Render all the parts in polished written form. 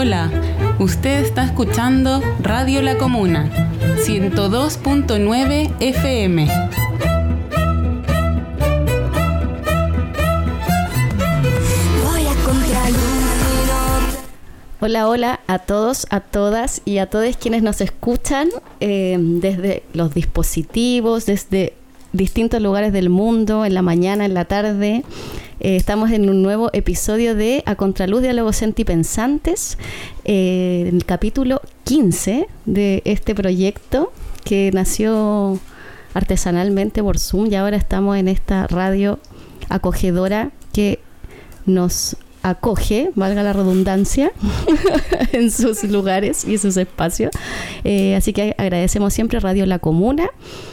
Hola, usted está escuchando Radio La Comuna, 102.9 FM. Hola, hola a todos, a todas y a todos quienes nos escuchan desde los dispositivos, desde distintos lugares del mundo, en la mañana, en la tarde. Estamos en un nuevo episodio de A Contraluz Diálogos Sentipensantes, el capítulo 15 de este proyecto que nació artesanalmente por Zoom, y ahora estamos en esta radio acogedora que nos acoge, valga la redundancia, en sus lugares y sus espacios. Así que agradecemos siempre Radio La Comuna,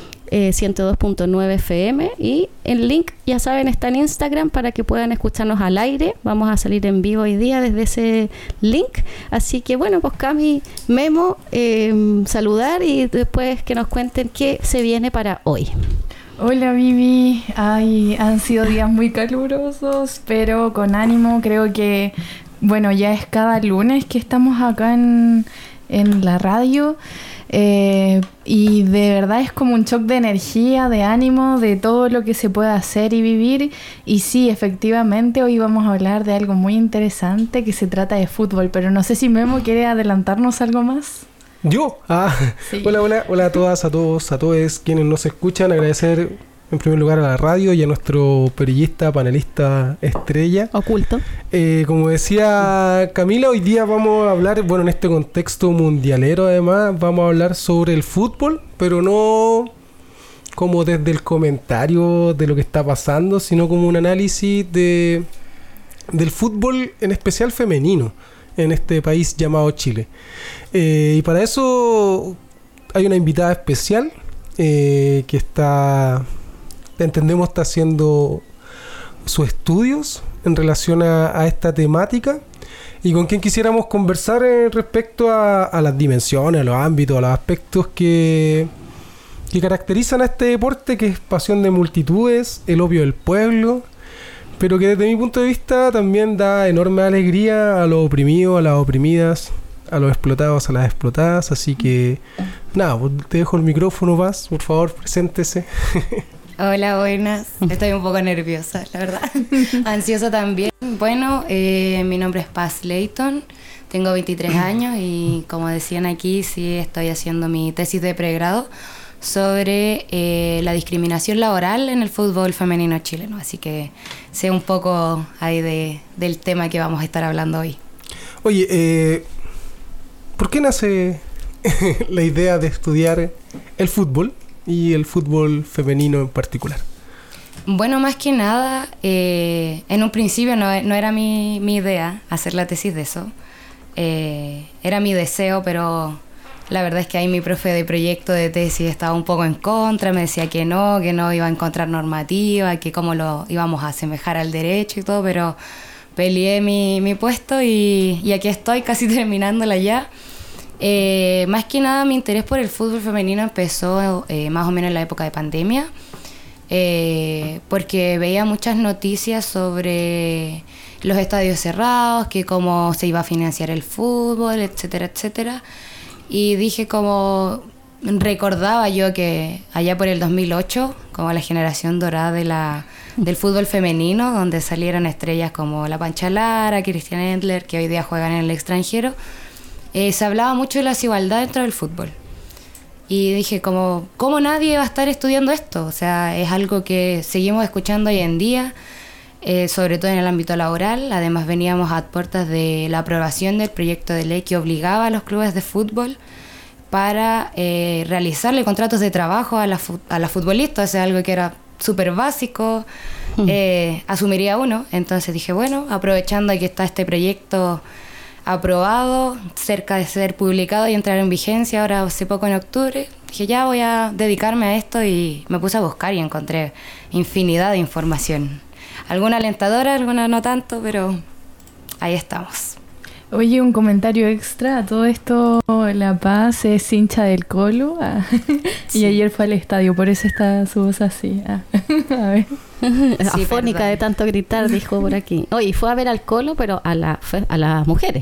102.9 FM, y el link, ya saben, está en Instagram para que puedan escucharnos al aire. Vamos a salir en vivo hoy día desde ese link. Así que bueno, pues Cami, Memo, saludar y después que nos cuenten qué se viene para hoy. Hola Vivi, han sido días muy calurosos, pero con ánimo. Creo que, bueno, ya es cada lunes que estamos acá en la radio, y de verdad es como un shock de energía, de ánimo, de todo lo que se puede hacer y vivir. Y sí, efectivamente, hoy vamos a hablar de algo muy interesante que se trata de fútbol, pero no sé si Memo quiere adelantarnos algo más. ¿Yo? Sí. Hola a todas, a todos, a todos quienes nos escuchan. Agradecer en primer lugar a la radio y a nuestro perillista, panelista estrella oculto. Como decía Camila, hoy día vamos a hablar, bueno, en este contexto mundialero además, vamos a hablar sobre el fútbol, pero no como desde el comentario de lo que está pasando, sino como un análisis del fútbol, en especial femenino, en este país llamado Chile. Y para eso hay una invitada especial que entendemos está haciendo sus estudios en relación a esta temática, y con quien quisiéramos conversar respecto a las dimensiones, a los ámbitos, a los aspectos que caracterizan a este deporte, que es pasión de multitudes, el opio del pueblo, pero que desde mi punto de vista también da enorme alegría a los oprimidos, a las oprimidas, a los explotados, a las explotadas. Así que nada, te dejo el micrófono, Paz, por favor, preséntese. Hola, buenas. Estoy un poco nerviosa, la verdad. Ansiosa también. Bueno, mi nombre es Paz Leighton, tengo 23 años y, como decían aquí, sí estoy haciendo mi tesis de pregrado sobre la discriminación laboral en el fútbol femenino chileno. Así que sé un poco ahí del tema que vamos a estar hablando hoy. Oye, ¿por qué nace la idea de estudiar el fútbol y el fútbol femenino en particular? Bueno, más que nada, en un principio no era mi idea hacer la tesis de eso. Era mi deseo, pero la verdad es que ahí mi profe de proyecto de tesis estaba un poco en contra, me decía que no iba a encontrar normativa, que cómo lo íbamos a asemejar al derecho y todo, pero peleé mi puesto y aquí estoy casi terminándola ya. Más que nada mi interés por el fútbol femenino empezó más o menos en la época de pandemia, porque veía muchas noticias sobre los estadios cerrados, que cómo se iba a financiar el fútbol, etcétera, etcétera. Y dije, como recordaba yo que allá por el 2008, como la generación dorada del fútbol femenino, donde salieron estrellas como la Pancha Lara, Christian Endler, que hoy día juegan en el extranjero, se hablaba mucho de la desigualdad dentro del fútbol. Y dije, ¿cómo nadie va a estar estudiando esto? O sea, es algo que seguimos escuchando hoy en día, sobre todo en el ámbito laboral. Además, veníamos a puertas de la aprobación del proyecto de ley que obligaba a los clubes de fútbol para realizarle contratos de trabajo a las futbolistas. O sea, algo que era súper básico, asumiría uno. Entonces dije, bueno, aprovechando que está este proyecto aprobado, cerca de ser publicado y entrar en vigencia ahora hace poco en octubre, dije, ya voy a dedicarme a esto, y me puse a buscar y encontré infinidad de información. Alguna alentadora, alguna no tanto, pero ahí estamos. Oye, un comentario extra a todo esto. La Paz es hincha del Colo, sí. Y ayer fue al estadio, por eso está su voz así. A ver. Sí, afónica de tanto gritar, dijo por aquí. Oye, fue a ver al Colo, pero a las mujeres.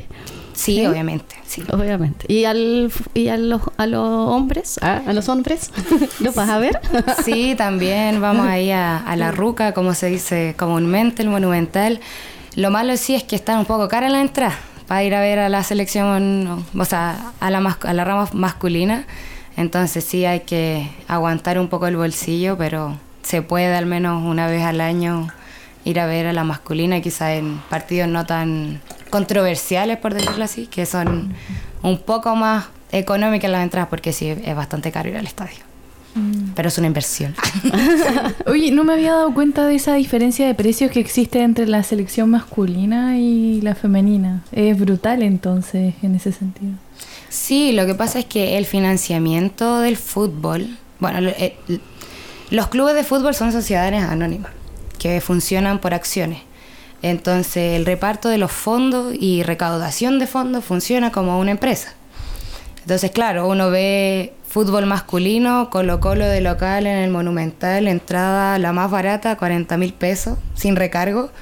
Sí, ¿Sí? obviamente, sí. Obviamente. ¿Y a los hombres? ¿A los hombres? ¿Los vas a ver? Sí, también vamos ahí a la Ruca, como se dice comúnmente, el Monumental. Lo malo sí es que está un poco cara la entrada para ir a ver a la selección, o sea, a la rama masculina. Entonces sí hay que aguantar un poco el bolsillo, pero se puede al menos una vez al año ir a ver a la masculina, quizás en partidos no tan controversiales, por decirlo así, que son un poco más económicas las entradas, porque sí, es bastante caro ir al estadio. Pero es una inversión. Oye, no me había dado cuenta de esa diferencia de precios que existe entre la selección masculina y la femenina. Es brutal entonces en ese sentido. Sí, lo que pasa es que el financiamiento del fútbol, bueno, los clubes de fútbol son sociedades anónimas que funcionan por acciones. Entonces el reparto de los fondos y recaudación de fondos funciona como una empresa. Entonces, claro, uno ve fútbol masculino, Colo-Colo de local en el Monumental, entrada la más barata, 40.000 pesos, sin recargo,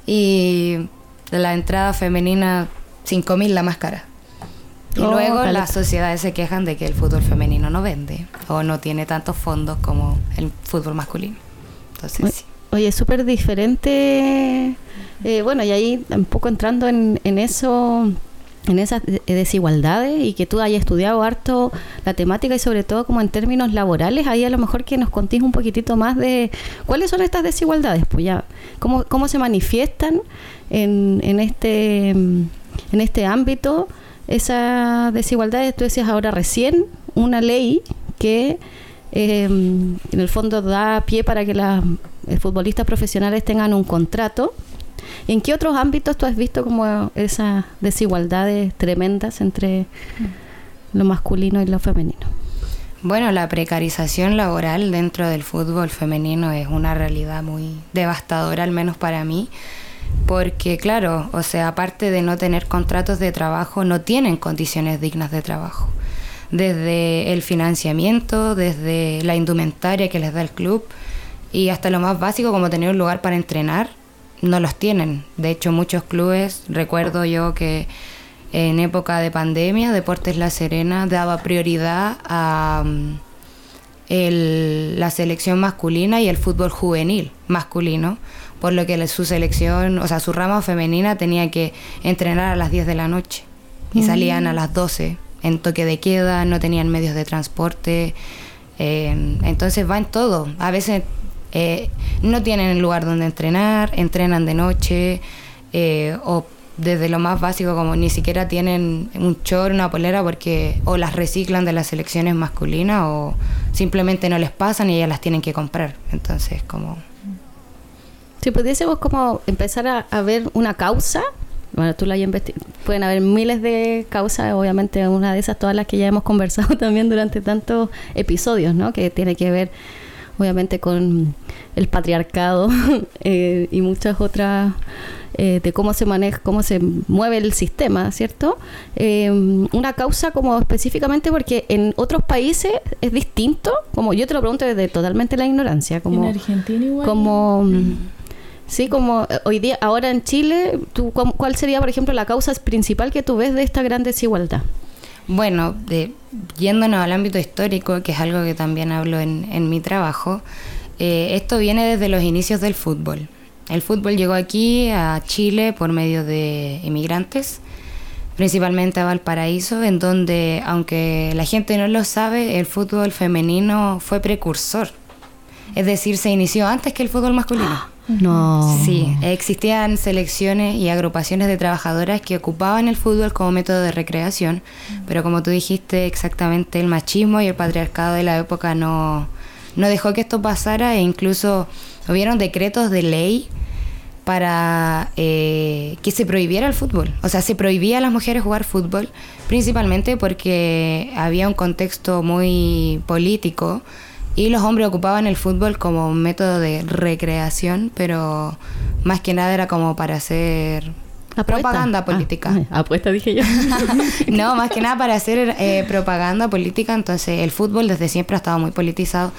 y la entrada femenina, 5.000 la más cara. Y luego las sociedades se quejan de que el fútbol femenino no vende o no tiene tantos fondos como el fútbol masculino. Entonces, sí. Oye, súper diferente. Bueno, y ahí un poco entrando en eso, en esas desigualdades, y que tú hayas estudiado harto la temática y sobre todo como en términos laborales, ahí a lo mejor que nos contéis un poquitito más de cuáles son estas desigualdades, pues ya, cómo se manifiestan en este ámbito esas desigualdades. Tú decías ahora recién una ley que en el fondo da pie para que las futbolistas profesionales tengan un contrato. ¿En qué otros ámbitos tú has visto como esas desigualdades tremendas entre lo masculino y lo femenino? Bueno, la precarización laboral dentro del fútbol femenino es una realidad muy devastadora, al menos para mí, porque claro, o sea, aparte de no tener contratos de trabajo, no tienen condiciones dignas de trabajo. Desde el financiamiento, desde la indumentaria que les da el club y hasta lo más básico como tener un lugar para entrenar, no los tienen. De hecho, muchos clubes, recuerdo yo que en época de pandemia, Deportes La Serena daba prioridad a la selección masculina y el fútbol juvenil masculino, por lo que su selección, o sea, su rama femenina tenía que entrenar a las 10 de la noche y salían a las 12 en toque de queda, no tenían medios de transporte, entonces va en todo. A veces no tienen lugar donde entrenar, entrenan de noche, o desde lo más básico como ni siquiera tienen un short, una polera, porque o las reciclan de las selecciones masculinas o simplemente no les pasan y ellas las tienen que comprar. Entonces, como... Si pudiésemos como empezar a ver una causa, bueno, tú la hayas investigado, pueden haber miles de causas, obviamente una de esas todas las que ya hemos conversado también durante tantos episodios, ¿no? Que tiene que ver obviamente con el patriarcado y muchas otras de cómo se maneja, cómo se mueve el sistema, ¿cierto? Una causa como específicamente porque en otros países es distinto, como yo te lo pregunto desde totalmente la ignorancia, como en Argentina igual, como sí, como hoy día, ahora en Chile, ¿cuál sería, por ejemplo, la causa principal que tú ves de esta gran desigualdad? Bueno, yéndonos al ámbito histórico, que es algo que también hablo en mi trabajo, esto viene desde los inicios del fútbol. El fútbol llegó aquí a Chile por medio de inmigrantes, principalmente a Valparaíso, en donde, aunque la gente no lo sabe, el fútbol femenino fue precursor. Es decir, se inició antes que el fútbol masculino. No. Sí, existían selecciones y agrupaciones de trabajadoras que ocupaban el fútbol como método de recreación, pero como tú dijiste, exactamente el machismo y el patriarcado de la época no dejó que esto pasara, e incluso hubieron decretos de ley para que se prohibiera el fútbol. O sea, se prohibía a las mujeres jugar fútbol, principalmente porque había un contexto muy político y los hombres ocupaban el fútbol como un método de recreación, pero más que nada era como para hacer propaganda política. Apuesta, dije yo. No, más que nada para hacer propaganda política. Entonces el fútbol desde siempre ha estado muy politizado.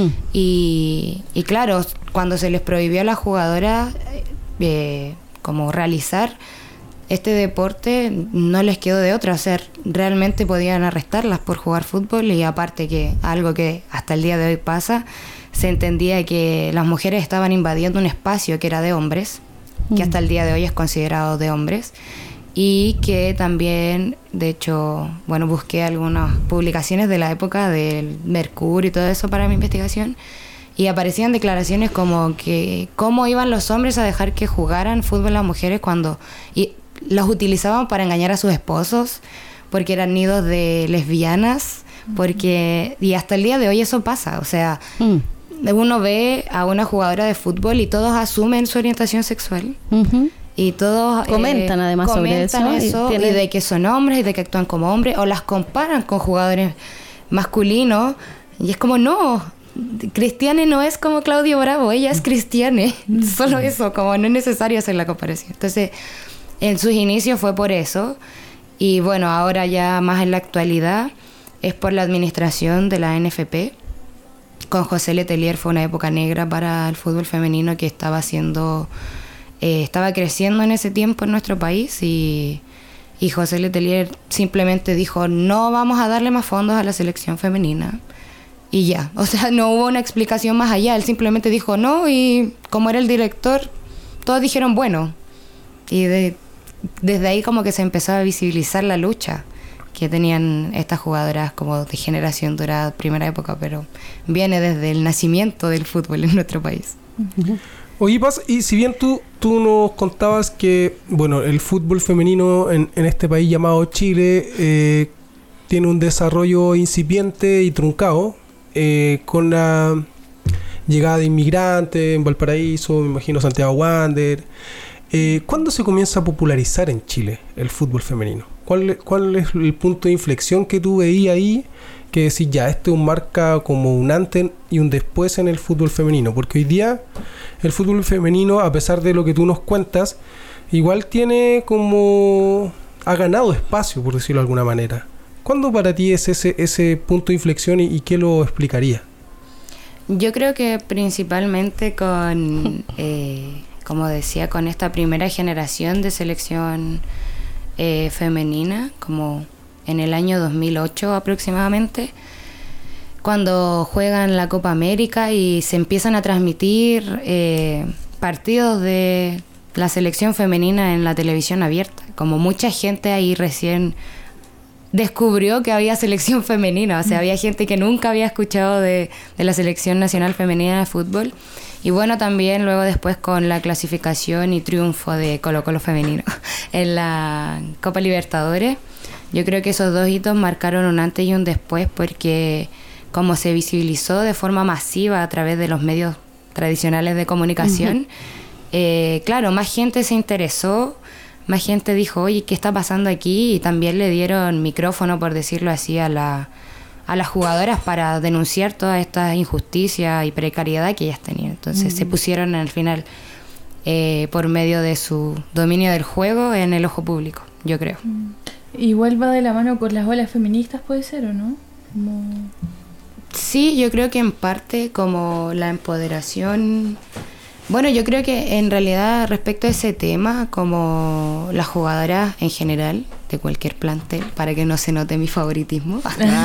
Y claro, cuando se les prohibió a las jugadoras como realizar este deporte no les quedó de otra, o sea, realmente podían arrestarlas por jugar fútbol, y aparte que algo que hasta el día de hoy pasa, se entendía que las mujeres estaban invadiendo un espacio que era de hombres, que hasta el día de hoy es considerado de hombres, y que también, de hecho, bueno, busqué algunas publicaciones de la época del Mercurio y todo eso para mi investigación, y aparecían declaraciones como que cómo iban los hombres a dejar que jugaran fútbol las mujeres cuando los utilizaban para engañar a sus esposos, porque eran nidos de lesbianas, porque y hasta el día de hoy eso pasa, o sea, uno ve a una jugadora de fútbol y todos asumen su orientación sexual. Y todos comentan además sobre eso y de que son hombres y de que actúan como hombres, o las comparan con jugadores masculinos, y es como no, Cristiane no es como Claudio Bravo, ella es Cristiane, solo eso, como no es necesario hacer la comparación. Entonces en sus inicios fue por eso, y bueno, ahora ya más en la actualidad es por la administración de la NFP. Con José Letelier fue una época negra para el fútbol femenino que estaba creciendo en ese tiempo en nuestro país, y José Letelier simplemente dijo, no vamos a darle más fondos a la selección femenina, y ya, o sea, no hubo una explicación más allá, él simplemente dijo no, y como era el director, todos dijeron bueno, y desde ahí como que se empezó a visibilizar la lucha que tenían estas jugadoras como de generación dorada, primera época, pero viene desde el nacimiento del fútbol en nuestro país. Oye, Paz, y si bien tú nos contabas que, bueno, el fútbol femenino en este país llamado Chile tiene un desarrollo incipiente y truncado, con la llegada de inmigrantes en Valparaíso, me imagino Santiago Wander. ¿Cuándo se comienza a popularizar en Chile el fútbol femenino? ¿Cuál es el punto de inflexión que tú veías ahí? Que decís, ya, este marca como un antes y un después en el fútbol femenino. Porque hoy día el fútbol femenino, a pesar de lo que tú nos cuentas, igual tiene como... ha ganado espacio, por decirlo de alguna manera. ¿Cuándo para ti es ese punto de inflexión y qué lo explicaría? Yo creo que principalmente con, como decía, con esta primera generación de selección femenina, como en el año 2008 aproximadamente, cuando juegan la Copa América y se empiezan a transmitir partidos de la selección femenina en la televisión abierta. Como mucha gente ahí recién descubrió que había selección femenina, o sea, había gente que nunca había escuchado de la selección nacional femenina de fútbol. Y bueno, también luego después con la clasificación y triunfo de Colo-Colo femenino en la Copa Libertadores, yo creo que esos dos hitos marcaron un antes y un después, porque como se visibilizó de forma masiva a través de los medios tradicionales de comunicación, claro, más gente se interesó, más gente dijo, oye, ¿qué está pasando aquí? Y también le dieron micrófono, por decirlo así, a las jugadoras para denunciar todas estas injusticias y precariedad que ellas tenían. Entonces se pusieron al final, por medio de su dominio del juego, en el ojo público, yo creo. Igual va de la mano con las olas feministas, ¿puede ser o no? Sí, yo creo que en parte como la empoderación... Bueno, yo creo que en realidad respecto a ese tema, como las jugadoras en general, de cualquier plantel, para que no se note mi favoritismo,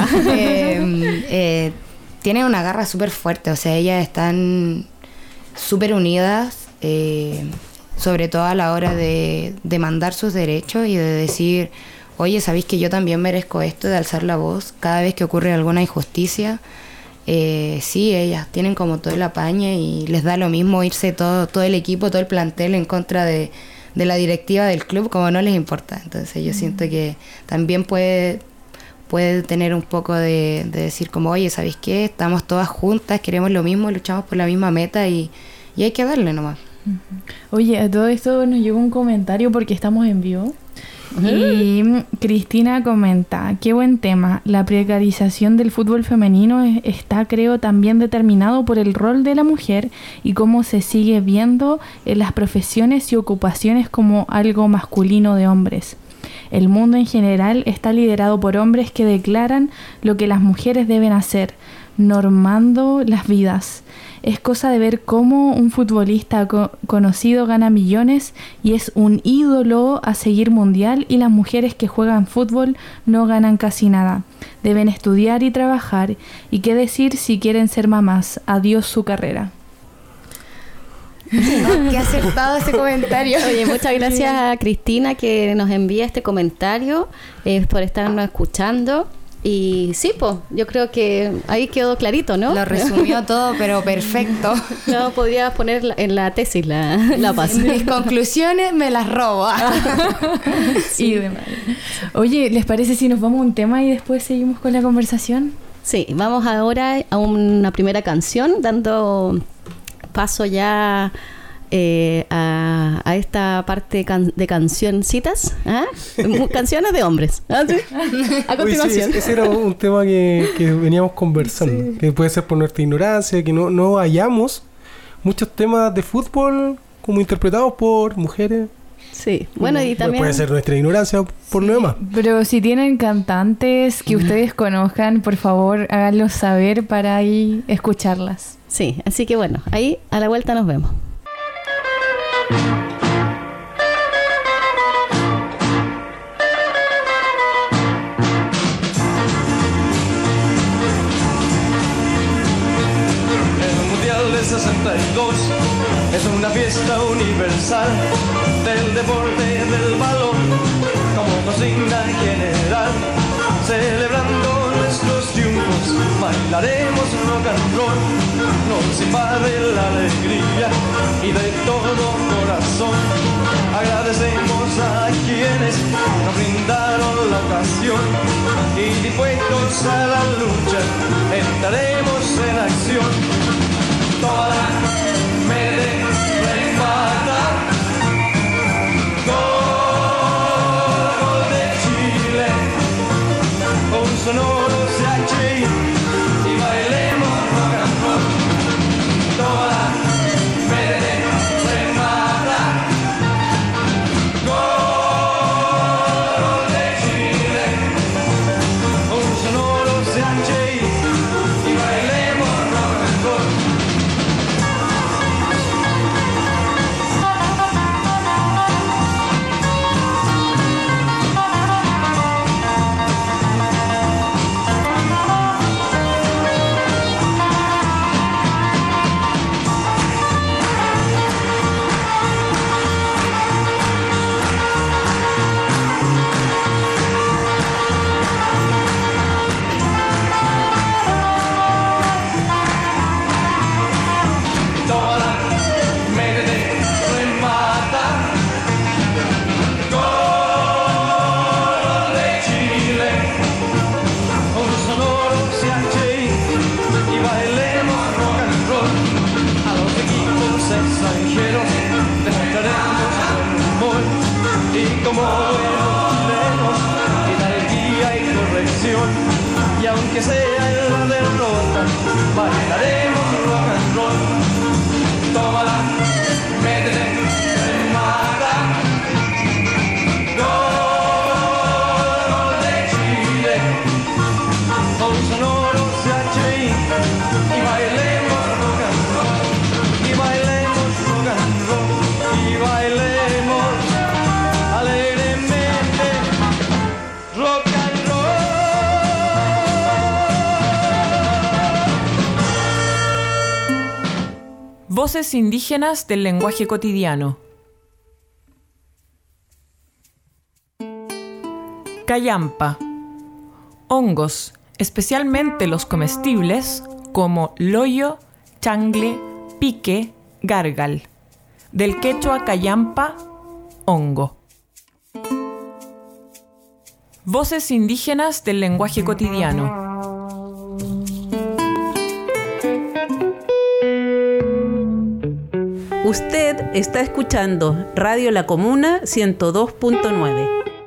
tienen una garra súper fuerte, o sea, ellas están súper unidas, sobre todo a la hora de demandar sus derechos y de decir, oye, ¿sabéis que yo también merezco esto? De alzar la voz cada vez que ocurre alguna injusticia. Sí, ellas tienen como todo el apañe y les da lo mismo irse todo el equipo, todo el plantel en contra de la directiva del club, como no les importa. Entonces yo siento que también puede tener un poco de decir como, oye, ¿sabéis qué? Estamos todas juntas, queremos lo mismo, luchamos por la misma meta y hay que darle nomás. Oye, a todo esto nos llegó un comentario porque estamos en vivo. Y Cristina comenta, qué buen tema, la precarización del fútbol femenino está, creo, también determinado por el rol de la mujer y cómo se sigue viendo en las profesiones y ocupaciones como algo masculino de hombres. El mundo en general está liderado por hombres que declaran lo que las mujeres deben hacer, normando las vidas. Es cosa de ver cómo un futbolista conocido gana millones y es un ídolo a seguir mundial, y las mujeres que juegan fútbol no ganan casi nada. Deben estudiar y trabajar, y qué decir si quieren ser mamás. Adiós su carrera. Qué acertado ese comentario. Oye, muchas gracias a Cristina que nos envía este comentario, por estarnos escuchando. Y sí, pues, yo creo que ahí quedó clarito, ¿no? Lo resumió todo, pero perfecto. No, podía poner en la tesis la paz. Mis conclusiones me las robo. Sí. Oye, ¿les parece si nos vamos a un tema y después seguimos con la conversación? Sí, vamos ahora a una primera canción, dando paso ya a esta parte de cancioncitas, ¿ah? Canciones de hombres. ¿Ah, sí? A continuación. Oye, sí, ese era un tema que veníamos conversando, que puede ser por nuestra ignorancia, que no hallamos muchos temas de fútbol como interpretados por mujeres. Sí, bueno, y también puede ser nuestra ignorancia por lo demás. Pero si tienen cantantes que ustedes conozcan, por favor, háganlos saber para ahí escucharlas. Sí, así que bueno, ahí a la vuelta nos vemos. El Mundial del 62 es una fiesta universal del deporte del balón como consigna general. Celebrando nuestros triunfos, bailaremos rock and roll. Nos invade la alegría y de todo corazón agradecemos a quienes nos brindaron la ocasión, y dispuestos a la lucha entraremos en acción. Toda me remata, gol de Chile, un sonoro CH y bailemos rock and roll. Toda me remata, gol de Chile, un sonoro CH y bailemos rock and roll. Extranjeros demostraremos buen humor y como buenos chilenos hidalguía y corrección, y aunque sea en la derrota bailaremos rock and roll. Tómala, métete, remata, gol de Chile, con sonoro CHI y bailemos rock and roll. Y bailemos rock and roll, y bailemos alegremente rock and roll. Voces indígenas del lenguaje cotidiano. Callampa. Hongos, especialmente los comestibles, como loyo, changle, pique, gargal. Del quechua callampa, hongo. Voces indígenas del lenguaje cotidiano. Usted está escuchando Radio La Comuna 102.9.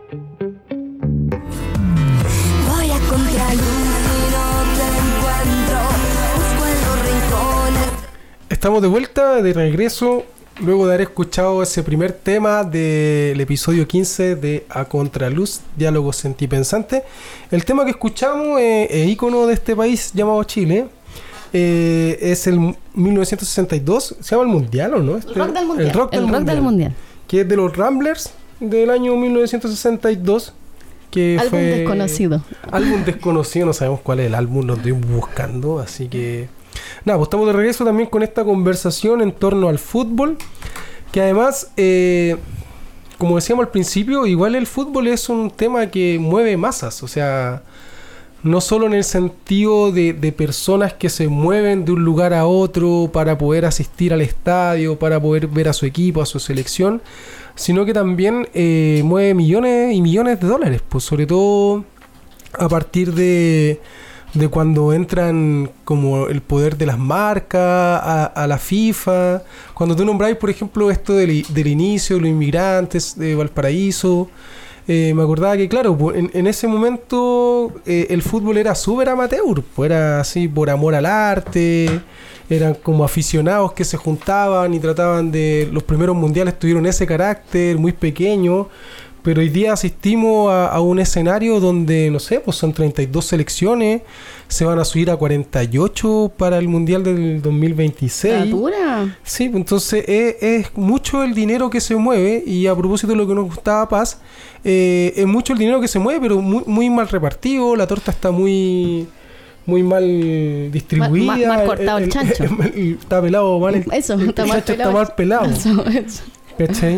Voy a contraluz y no te encuentro, busco en los rincones. Estamos de vuelta, de regreso, luego de haber escuchado ese primer tema del episodio 15 de A Contraluz, Diálogos Sentipensantes. El tema que escuchamos es ícono de este país llamado Chile. es el 1962. ¿Se llama el Mundial o no? El Rock del Mundial. El Rock del Mundial. Que es de los Ramblers del año 1962. Que álbum fue desconocido. Álbum desconocido, no sabemos cuál es el álbum, lo estoy buscando, así que... Nada, pues estamos de regreso también con esta conversación en torno al fútbol, que además, como decíamos al principio, igual el fútbol es un tema que mueve masas, o sea, no solo en el sentido de personas que se mueven de un lugar a otro para poder asistir al estadio, para poder ver a su equipo, a su selección, sino que también mueve millones y millones de dólares, pues sobre todo a partir de cuando entran como el poder de las marcas a la FIFA, cuando tú nombráis, por ejemplo, esto del inicio de los inmigrantes de Valparaíso, me acordaba que, claro, en ese momento el fútbol era súper amateur, pues era así por amor al arte, eran como aficionados que se juntaban y trataban de... Los primeros mundiales tuvieron ese carácter muy pequeño, pero hoy día asistimos a un escenario donde, no sé, pues son 32 selecciones, se van a subir a 48 para el Mundial del 2026. ¿Dura? Sí, entonces es mucho el dinero que se mueve, y a propósito de lo que nos gustaba Paz, es mucho el dinero que se mueve, pero muy mal repartido, la torta está muy mal distribuida. Mal cortado el chancho. Está pelado mal. Eso, el chancho está mal pelado. Eso. ¿Cachai?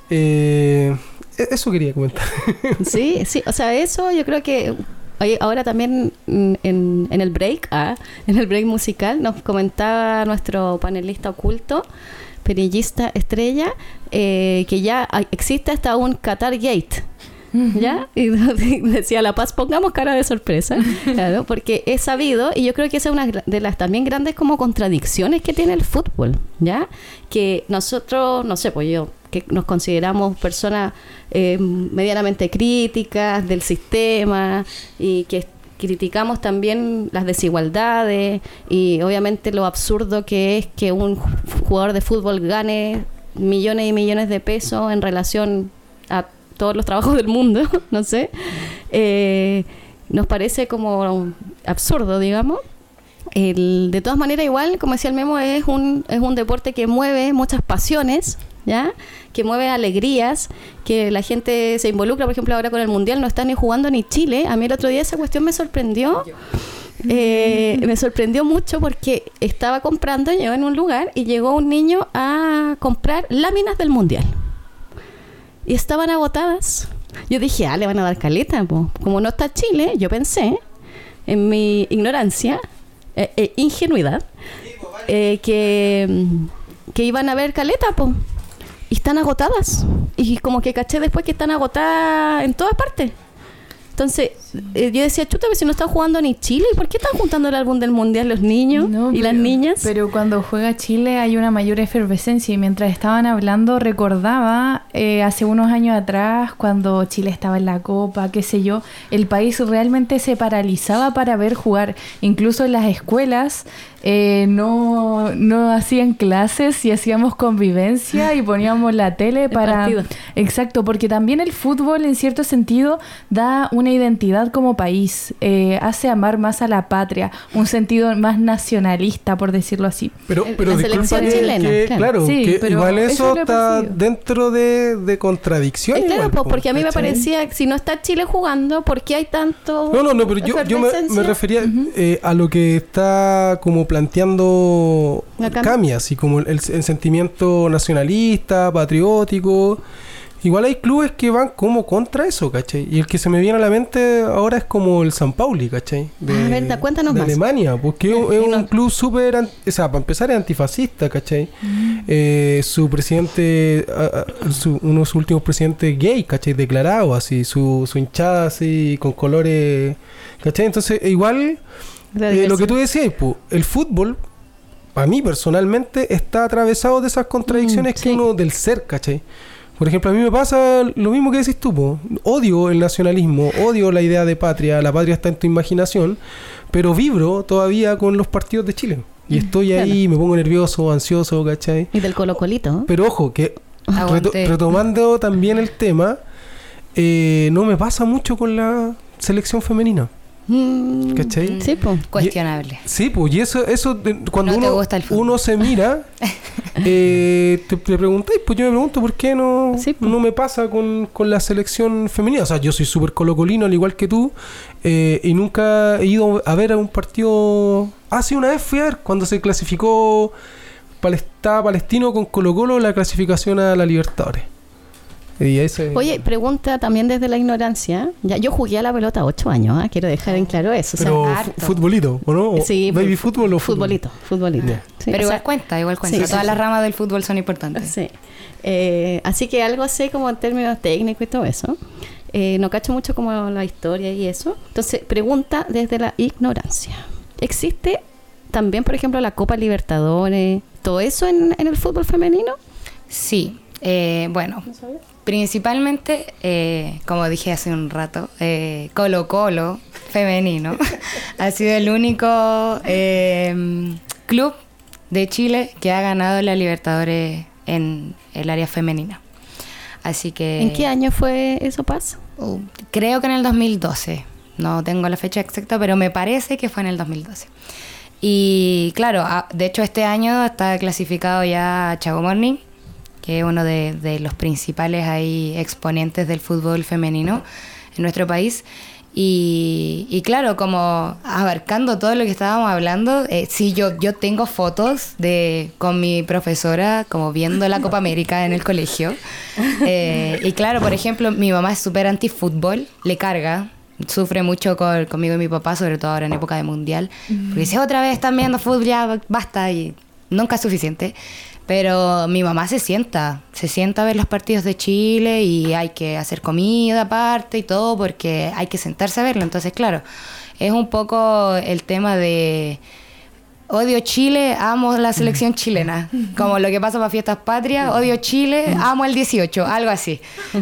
Eso quería comentar. Sí, o sea, eso yo creo que ahora también en el break musical nos comentaba nuestro panelista oculto, perillista estrella, que ya existe hasta un Qatar Gate. ¿Ya? Y decía La Paz, pongamos cara de sorpresa, claro, porque he sabido, y yo creo que esa es una de las también grandes como contradicciones que tiene el fútbol, ¿ya? Que nosotros, no sé, pues yo, que nos consideramos personas medianamente críticas del sistema y que criticamos también las desigualdades y obviamente lo absurdo que es que un jugador de fútbol gane millones y millones de pesos en relación a todos los trabajos del mundo, no sé, nos parece como absurdo, digamos. De todas maneras, igual, como decía el Memo, es un deporte que mueve muchas pasiones, ¿ya? Que mueve alegrías, que la gente se involucra. Por ejemplo, ahora con el Mundial no está ni jugando ni Chile. A mí el otro día esa cuestión me sorprendió. Me sorprendió mucho porque estaba comprando yo en un lugar y llegó un niño a comprar láminas del Mundial. Y estaban agotadas. Yo dije, le van a dar caleta, po. Como no está Chile, yo pensé, en mi ignorancia, ingenuidad, que iban a ver caleta, po. Y están agotadas. Y como que caché después que están agotadas en todas partes. Entonces, yo decía, chuta, si no están jugando ni Chile, ¿por qué están juntando el álbum del Mundial los niños las niñas? Pero cuando juega Chile hay una mayor efervescencia, y mientras estaban hablando recordaba hace unos años atrás cuando Chile estaba en la Copa, qué sé yo, el país realmente se paralizaba para ver jugar. Incluso en las escuelas no hacían clases y hacíamos convivencia y poníamos la tele para... Exacto, porque también el fútbol en cierto sentido da una identidad como país, hace amar más a la patria, un sentido más nacionalista, por decirlo así. Pero la selección chilena, claro, sí, que pero igual eso está dentro de contradicciones. Claro, igual, porque a mí me parecía que si no está Chile jugando, ¿por qué hay tanto? No, pero yo me refería a lo que está como planteando Cami, así como el sentimiento nacionalista, patriótico. Igual hay clubes que van como contra eso, ¿cachai? Y el que se me viene a la mente ahora es como el San Pauli, ¿cachai? Verdad, cuéntanos más. Alemania, porque es un club súper... O sea, para empezar es antifascista, ¿cachai? Su presidente... uno de sus últimos presidentes gay, ¿cachai? Declarado, así, su hinchada así, con colores... ¿Cachai? Entonces, igual... lo que tú decías, pues, el fútbol... Para mí, personalmente, está atravesado de esas contradicciones que uno del ser, ¿cachai? Por ejemplo, a mí me pasa lo mismo que decís tú, po. Odio el nacionalismo, odio la idea de patria, la patria está en tu imaginación, pero vibro todavía con los partidos de Chile. Y estoy ahí, me pongo nervioso, ansioso, ¿cachai? Y del Colo-Colito. Pero ojo, que retomando también el tema, no me pasa mucho con la selección femenina. ¿Cachai? Sí, pues. Cuestionable. Sí, pues, y eso cuando No te gusta el fútbol. uno se mira, te preguntáis, pues yo me pregunto por qué no, Sí, pues. no me pasa con la selección femenina. O sea, yo soy súper colocolino, al igual que tú, y nunca he ido a ver a un partido. Sí, una vez fui a ver cuando se clasificó Palestino con Colo-Colo la clasificación a la Libertadores. Y Oye, pregunta también desde la ignorancia. Ya, yo jugué a la pelota 8 años, quero dejar en claro eso. pero harto. futbolito, ¿o no? Sí, ¿Baby fútbol o fútbol? Futbolito. Ya. Sí, Pero o igual sea, cuenta, igual cuenta. sí, Todas sí, las sí. ramas del fútbol son importantes. Sí. Así que algo sé como en términos técnicos y todo eso. No cacho mucho como la historia y eso. Entonces, pregunta desde la ignorancia. ¿Existe también, por ejemplo, la Copa Libertadores, todo eso en el fútbol femenino? Sí, bueno, principalmente, como dije hace un rato, Colo-Colo femenino ha sido el único club de Chile que ha ganado la Libertadores en el área femenina. Así que... ¿En qué año fue eso, Paz? Creo que en el 2012. No tengo la fecha exacta, pero me parece que fue en el 2012. Y claro, de hecho este año está clasificado ya Chago Morning, que es uno de los principales ahí exponentes del fútbol femenino en nuestro país. Y claro, como abarcando todo lo que estábamos hablando, sí, yo tengo fotos con mi profesora como viendo la Copa América en el colegio. Y claro, por ejemplo, mi mamá es súper anti-fútbol, le carga. Sufre mucho conmigo y mi papá, sobre todo ahora en época de mundial. Porque dice, otra vez están viendo fútbol, ya basta, y nunca es suficiente. Pero mi mamá se sienta a ver los partidos de Chile y hay que hacer comida aparte y todo porque hay que sentarse a verlo. Entonces, claro, es un poco el tema de odio Chile, amo la selección chilena. Como lo que pasa para Fiestas Patrias, odio Chile, amo el 18, algo así.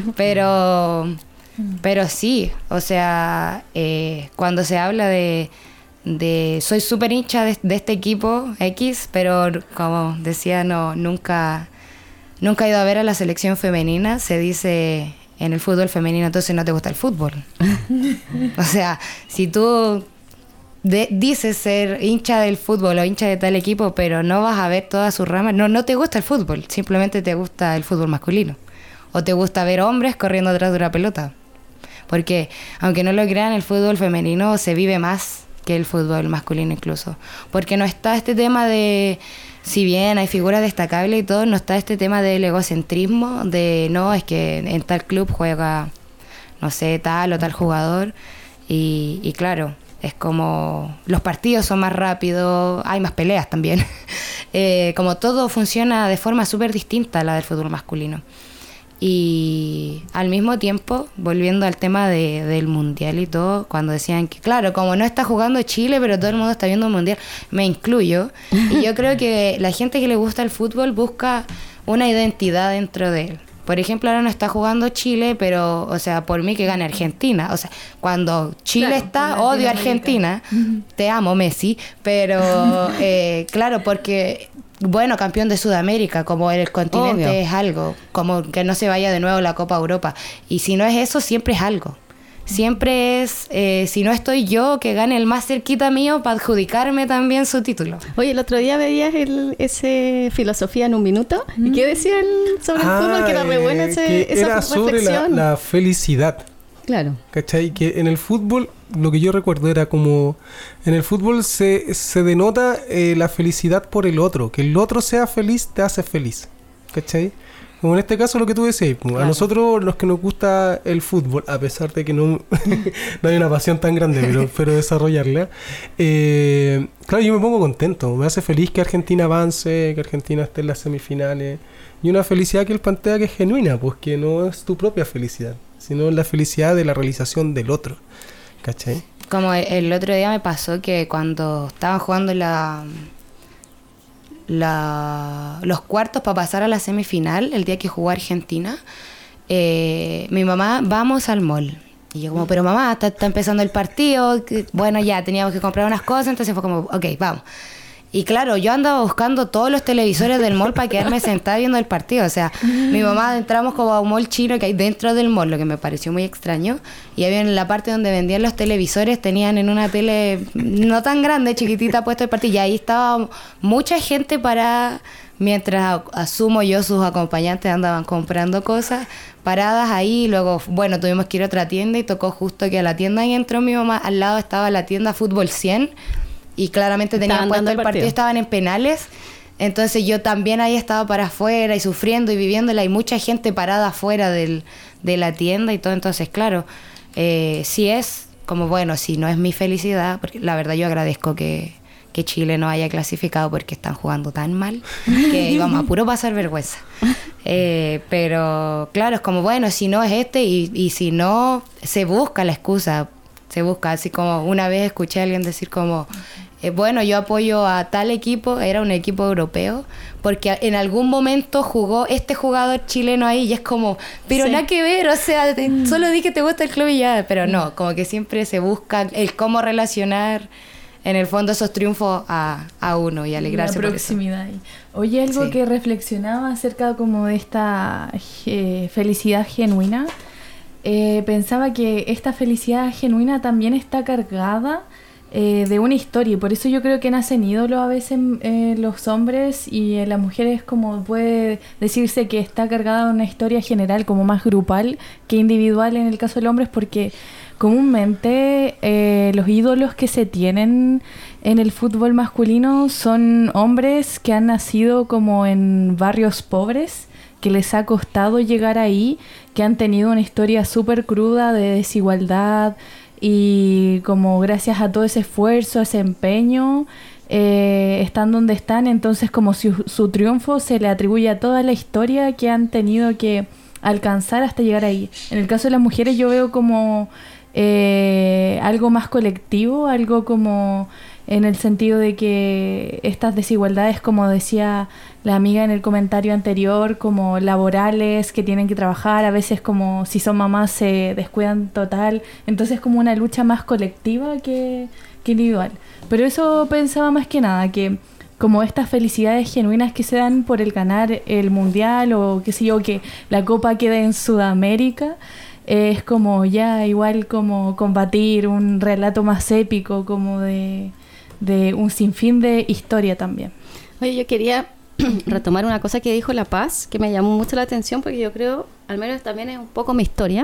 Pero sí, o sea, cuando se habla de soy súper hincha de este equipo X, pero como decía, nunca he ido a ver a la selección femenina. Se dice en el fútbol femenino, entonces no te gusta el fútbol. O sea, si tú dices ser hincha del fútbol o hincha de tal equipo, pero no vas a ver todas sus ramas, no te gusta el fútbol, simplemente te gusta el fútbol masculino. O te gusta ver hombres corriendo atrás de una pelota. Porque, aunque no lo crean, el fútbol femenino se vive más que el fútbol masculino incluso. Porque no está este tema de, si bien hay figuras destacables y todo, no está este tema del egocentrismo, de no, es que en tal club juega, no sé, tal o tal jugador. Y claro, es como los partidos son más rápidos, hay más peleas también. Como todo funciona de forma súper distinta a la del fútbol masculino. Y al mismo tiempo, volviendo al tema del mundial y todo, cuando decían que, claro, como no está jugando Chile, pero todo el mundo está viendo el mundial, me incluyo. Y yo creo que la gente que le gusta el fútbol busca una identidad dentro de él. Por ejemplo, ahora no está jugando Chile, pero, o sea, por mí que gane Argentina. O sea, cuando Chile está, odio a Argentina. Te amo, Messi. Pero, claro, porque... Bueno, campeón de Sudamérica, como el continente Obvio. es algo, como que no se vaya de nuevo la Copa Europa. Y si no es eso, siempre es algo. Siempre es, si no estoy yo, que gane el más cerquita mío para adjudicarme también su título. Oye, el otro día veías ese Filosofía en un Minuto. ¿Y qué decía sobre el fútbol? Que era re buena esa era sobre reflexión. la felicidad. Claro. ¿Cachai? Que en el fútbol, lo que yo recuerdo era como... En el fútbol se denota la felicidad por el otro. Que el otro sea feliz te hace feliz. ¿Cachai? Como en este caso lo que tú decías. Claro. A nosotros los que nos gusta el fútbol, a pesar de que no hay una pasión tan grande, pero desarrollarla. Claro, yo me pongo contento. Me hace feliz que Argentina avance, que Argentina esté en las semifinales. Y una felicidad que él plantea que es genuina, pues que no es tu propia felicidad, sino la felicidad de la realización del otro. ¿Cachai? Como el otro día me pasó que cuando estaban jugando los cuartos para pasar a la semifinal, el día que jugó Argentina, mi mamá, vamos al mall. Y yo como, pero mamá, está empezando el partido. Bueno, ya, teníamos que comprar unas cosas, entonces fue como, ok, vamos. Y claro, yo andaba buscando todos los televisores del mall para quedarme sentada viendo el partido. O sea, mi mamá entramos como a un mall chino que hay dentro del mall, lo que me pareció muy extraño. Y había en la parte donde vendían los televisores, tenían en una tele no tan grande, chiquitita, puesto el partido. Y ahí estaba mucha gente parada, mientras asumo yo sus acompañantes andaban comprando cosas, paradas ahí. Luego, bueno, tuvimos que ir a otra tienda y tocó justo que a la tienda ahí entró mi mamá. Al lado estaba la tienda Fútbol 100. Y claramente tenían puesto el partido, estaban en penales. Entonces yo también ahí estaba para afuera y sufriendo y viviéndola. Y mucha gente parada afuera de la tienda y todo. Entonces, claro, sí es como, bueno, si no es mi felicidad, porque la verdad yo agradezco que Chile no haya clasificado porque están jugando tan mal que íbamos a puro pasar vergüenza. Pero claro, es como, bueno, si no es y si no, se busca la excusa. Se busca, así como una vez escuché a alguien decir como, bueno, yo apoyo a tal equipo, era un equipo europeo, porque en algún momento jugó este jugador chileno ahí y es como, pero nada que ver, o sea, solo di que te gusta el club y ya, pero no, como que siempre se busca el cómo relacionar en el fondo esos triunfos a uno y alegrarse la por proximidad. Oye, algo que reflexionaba acerca como de esta felicidad genuina. Pensaba que esta felicidad genuina también está cargada de una historia, y por eso yo creo que nacen ídolos a veces los hombres, y en las mujeres como puede decirse que está cargada de una historia general, como más grupal que individual en el caso del hombre, porque comúnmente los ídolos que se tienen en el fútbol masculino son hombres que han nacido como en barrios pobres, que les ha costado llegar ahí, que han tenido una historia súper cruda de desigualdad, y como gracias a todo ese esfuerzo, ese empeño, están donde están. Entonces como si su triunfo se le atribuye a toda la historia que han tenido que alcanzar hasta llegar ahí. En el caso de las mujeres yo veo como algo más colectivo, algo como en el sentido de que estas desigualdades, como decía la amiga en el comentario anterior, como laborales, que tienen que trabajar, a veces como si son mamás se descuidan total, entonces como una lucha más colectiva que individual. Pero eso pensaba más que nada, que como estas felicidades genuinas que se dan por el ganar el mundial, o qué sé yo, que la copa quede en Sudamérica, es como ya igual como combatir un relato más épico, como de un sinfín de historia también. Oye, yo quería retomar una cosa que dijo La Paz, que me llamó mucho la atención, porque yo creo, al menos también es un poco mi historia,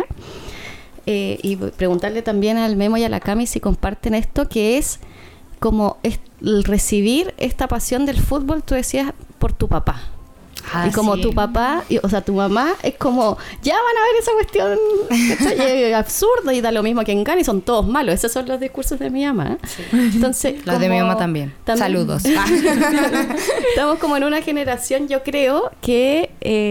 y preguntarle también al Memo y a la Cami si comparten esto, que es como el recibir esta pasión del fútbol, tú decías, por tu papá. Y como sí, tu papá, o sea, tu mamá, es como, ya van a ver esa cuestión, es absurdo, y da lo mismo que en Gana, y son todos malos. Esos son los discursos de mi mamá. Sí. Entonces, los de mi mamá también. Saludos. Estamos como en una generación, yo creo, que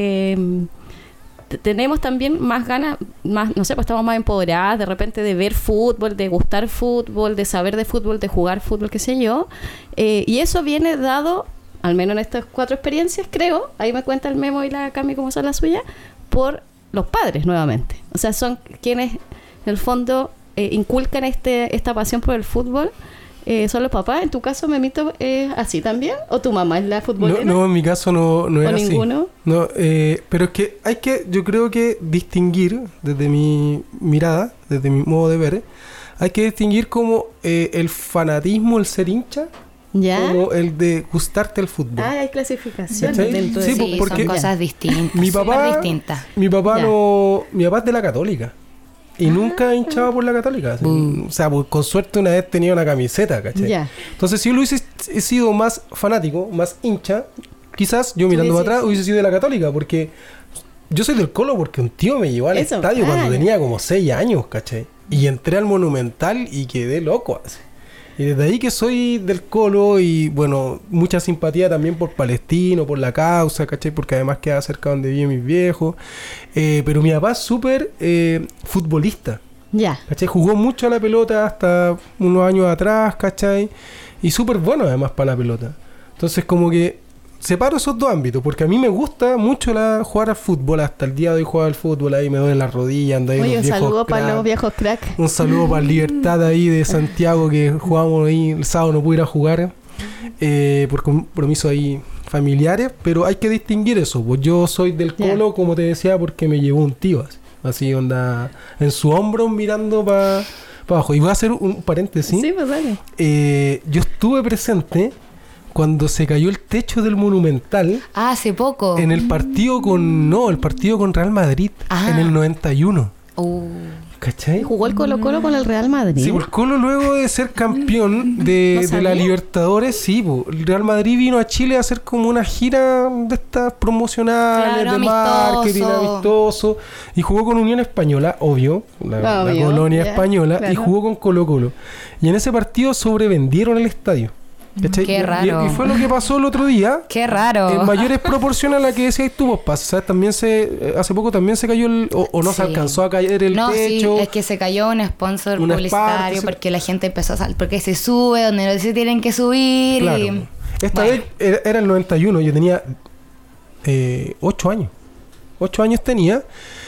tenemos también más ganas, más, no sé, pues estamos más empoderadas de repente de ver fútbol, de gustar fútbol, de saber de fútbol, de jugar fútbol, qué sé yo. Y eso viene dado, al menos en estas 4 experiencias, creo, ahí me cuenta el Memo y la Cami cómo son las suyas, por los padres nuevamente. O sea, son quienes en el fondo inculcan esta pasión por el fútbol. Son los papás. En tu caso, Memito, ¿es así también? ¿O tu mamá es la futbolera? No, en mi caso no es así. ¿O ninguno? No, pero es que yo creo que distinguir, desde mi mirada, desde mi modo de ver, hay que distinguir como el fanatismo, el ser hincha, ¿ya? Como el de gustarte el fútbol. Ah, hay clasificaciones dentro de sí, porque son cosas distintas. Mi papá es de la Católica. Y nunca hinchaba por la Católica. O sea, pues, con suerte una vez tenía una camiseta, ¿cachai? Yeah. Entonces, si yo hubiese sido más fanático, más hincha, quizás yo mirando para atrás hubiese sido de la Católica, porque yo soy del Colo porque un tío me llevó al estadio cuando tenía como 6 años, ¿cachai? Y entré al Monumental y quedé loco, así. Y desde ahí que soy del Colo, y bueno, mucha simpatía también por Palestino, por la causa, ¿cachai? Porque además queda cerca donde viven mis viejos. Pero mi papá es súper futbolista. Ya. ¿Cachai? Jugó mucho a la pelota hasta unos años atrás, ¿cachai? Y súper bueno además para la pelota. Entonces como que separo esos 2 ámbitos, porque a mí me gusta mucho jugar al fútbol. Hasta el día de hoy juego al fútbol, ahí me duelen las rodillas, ando ahí. Oye, un saludo para los viejos crack. Un saludo para el Libertad ahí de Santiago, que jugamos ahí el sábado, no pude ir a jugar. por compromisos ahí familiares, pero hay que distinguir eso. Pues yo soy del Colo, como te decía, porque me llevó un tío, así onda, en su hombro mirando para abajo. Y voy a hacer un paréntesis. Sí, pues dale. Yo estuve presente cuando se cayó el techo del Monumental. Ah, hace poco. En el partido el partido con Real Madrid, en el 91. ¿Cachai? ¿Jugó el Colo-Colo con el Real Madrid? Sí, el Colo luego de ser campeón de la Libertadores, sí, el Real Madrid vino a Chile a hacer como una gira de estas promocionales, Claro, de marketing, amistoso, y jugó con Unión Española, obvio, la colonia española, claro. Y jugó con Colo-Colo. Y en ese partido sobrevendieron el estadio. ¿Cachai? Qué raro. Y fue lo que pasó el otro día. Qué raro. En mayores proporciones a la que decías tú, vos, ¿sabes? También hace poco también se cayó o no se alcanzó a caer el techo. Sí, es que se cayó un sponsor publicitario porque la gente empezó a salir, porque se sube donde no se tienen que subir. Claro. Y... Esta vez era el 91, yo tenía 8 años. 8 años tenía.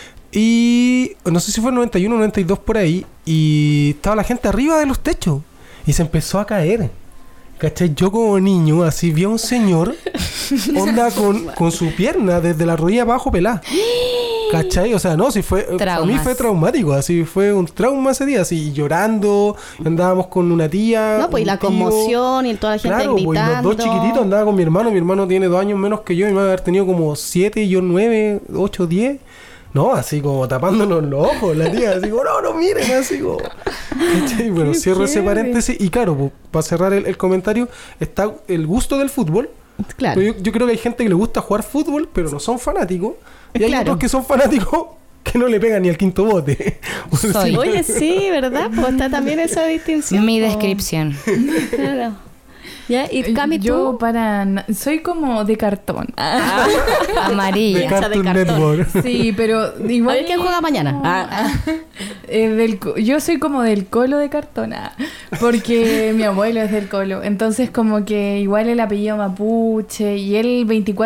Y no sé si fue el 91 o 92 por ahí. Y estaba la gente arriba de los techos. Y se empezó a caer. ¿Cachai? Yo como niño así vi a un señor onda con su pierna desde la rodilla abajo pelada. ¿Cachai? O sea, no, si fue para mí fue traumático, así fue un trauma ese día, así llorando, andábamos con una tía. No, pues y la conmoción y toda la gente gritando. Pues, y los dos chiquititos, andaba con mi hermano tiene 2 años menos que yo, mi madre haber tenido como 7 y yo 9, 8, 10. No, así como tapándonos los ojos, la tía, así como, no miren, así como... ¿Cachai? Bueno, cierro ese paréntesis y claro, pues, para cerrar el comentario, está el gusto del fútbol. Claro. Yo creo que hay gente que le gusta jugar fútbol, pero no son fanáticos. Y hay otros que son fanáticos que no le pegan ni al quinto bote. Oye, sí, ¿verdad? Pues está también esa distinción. Mi descripción. Claro. ¿Ya? ¿Y Cami, yo soy como de cartón. Amarilla. De Cartoon Network. Sí, pero igual... A ver quién juega mañana. Yo soy como del Colo de cartón. Porque mi abuelo es del Colo. Entonces como que igual el apellido mapuche. Y él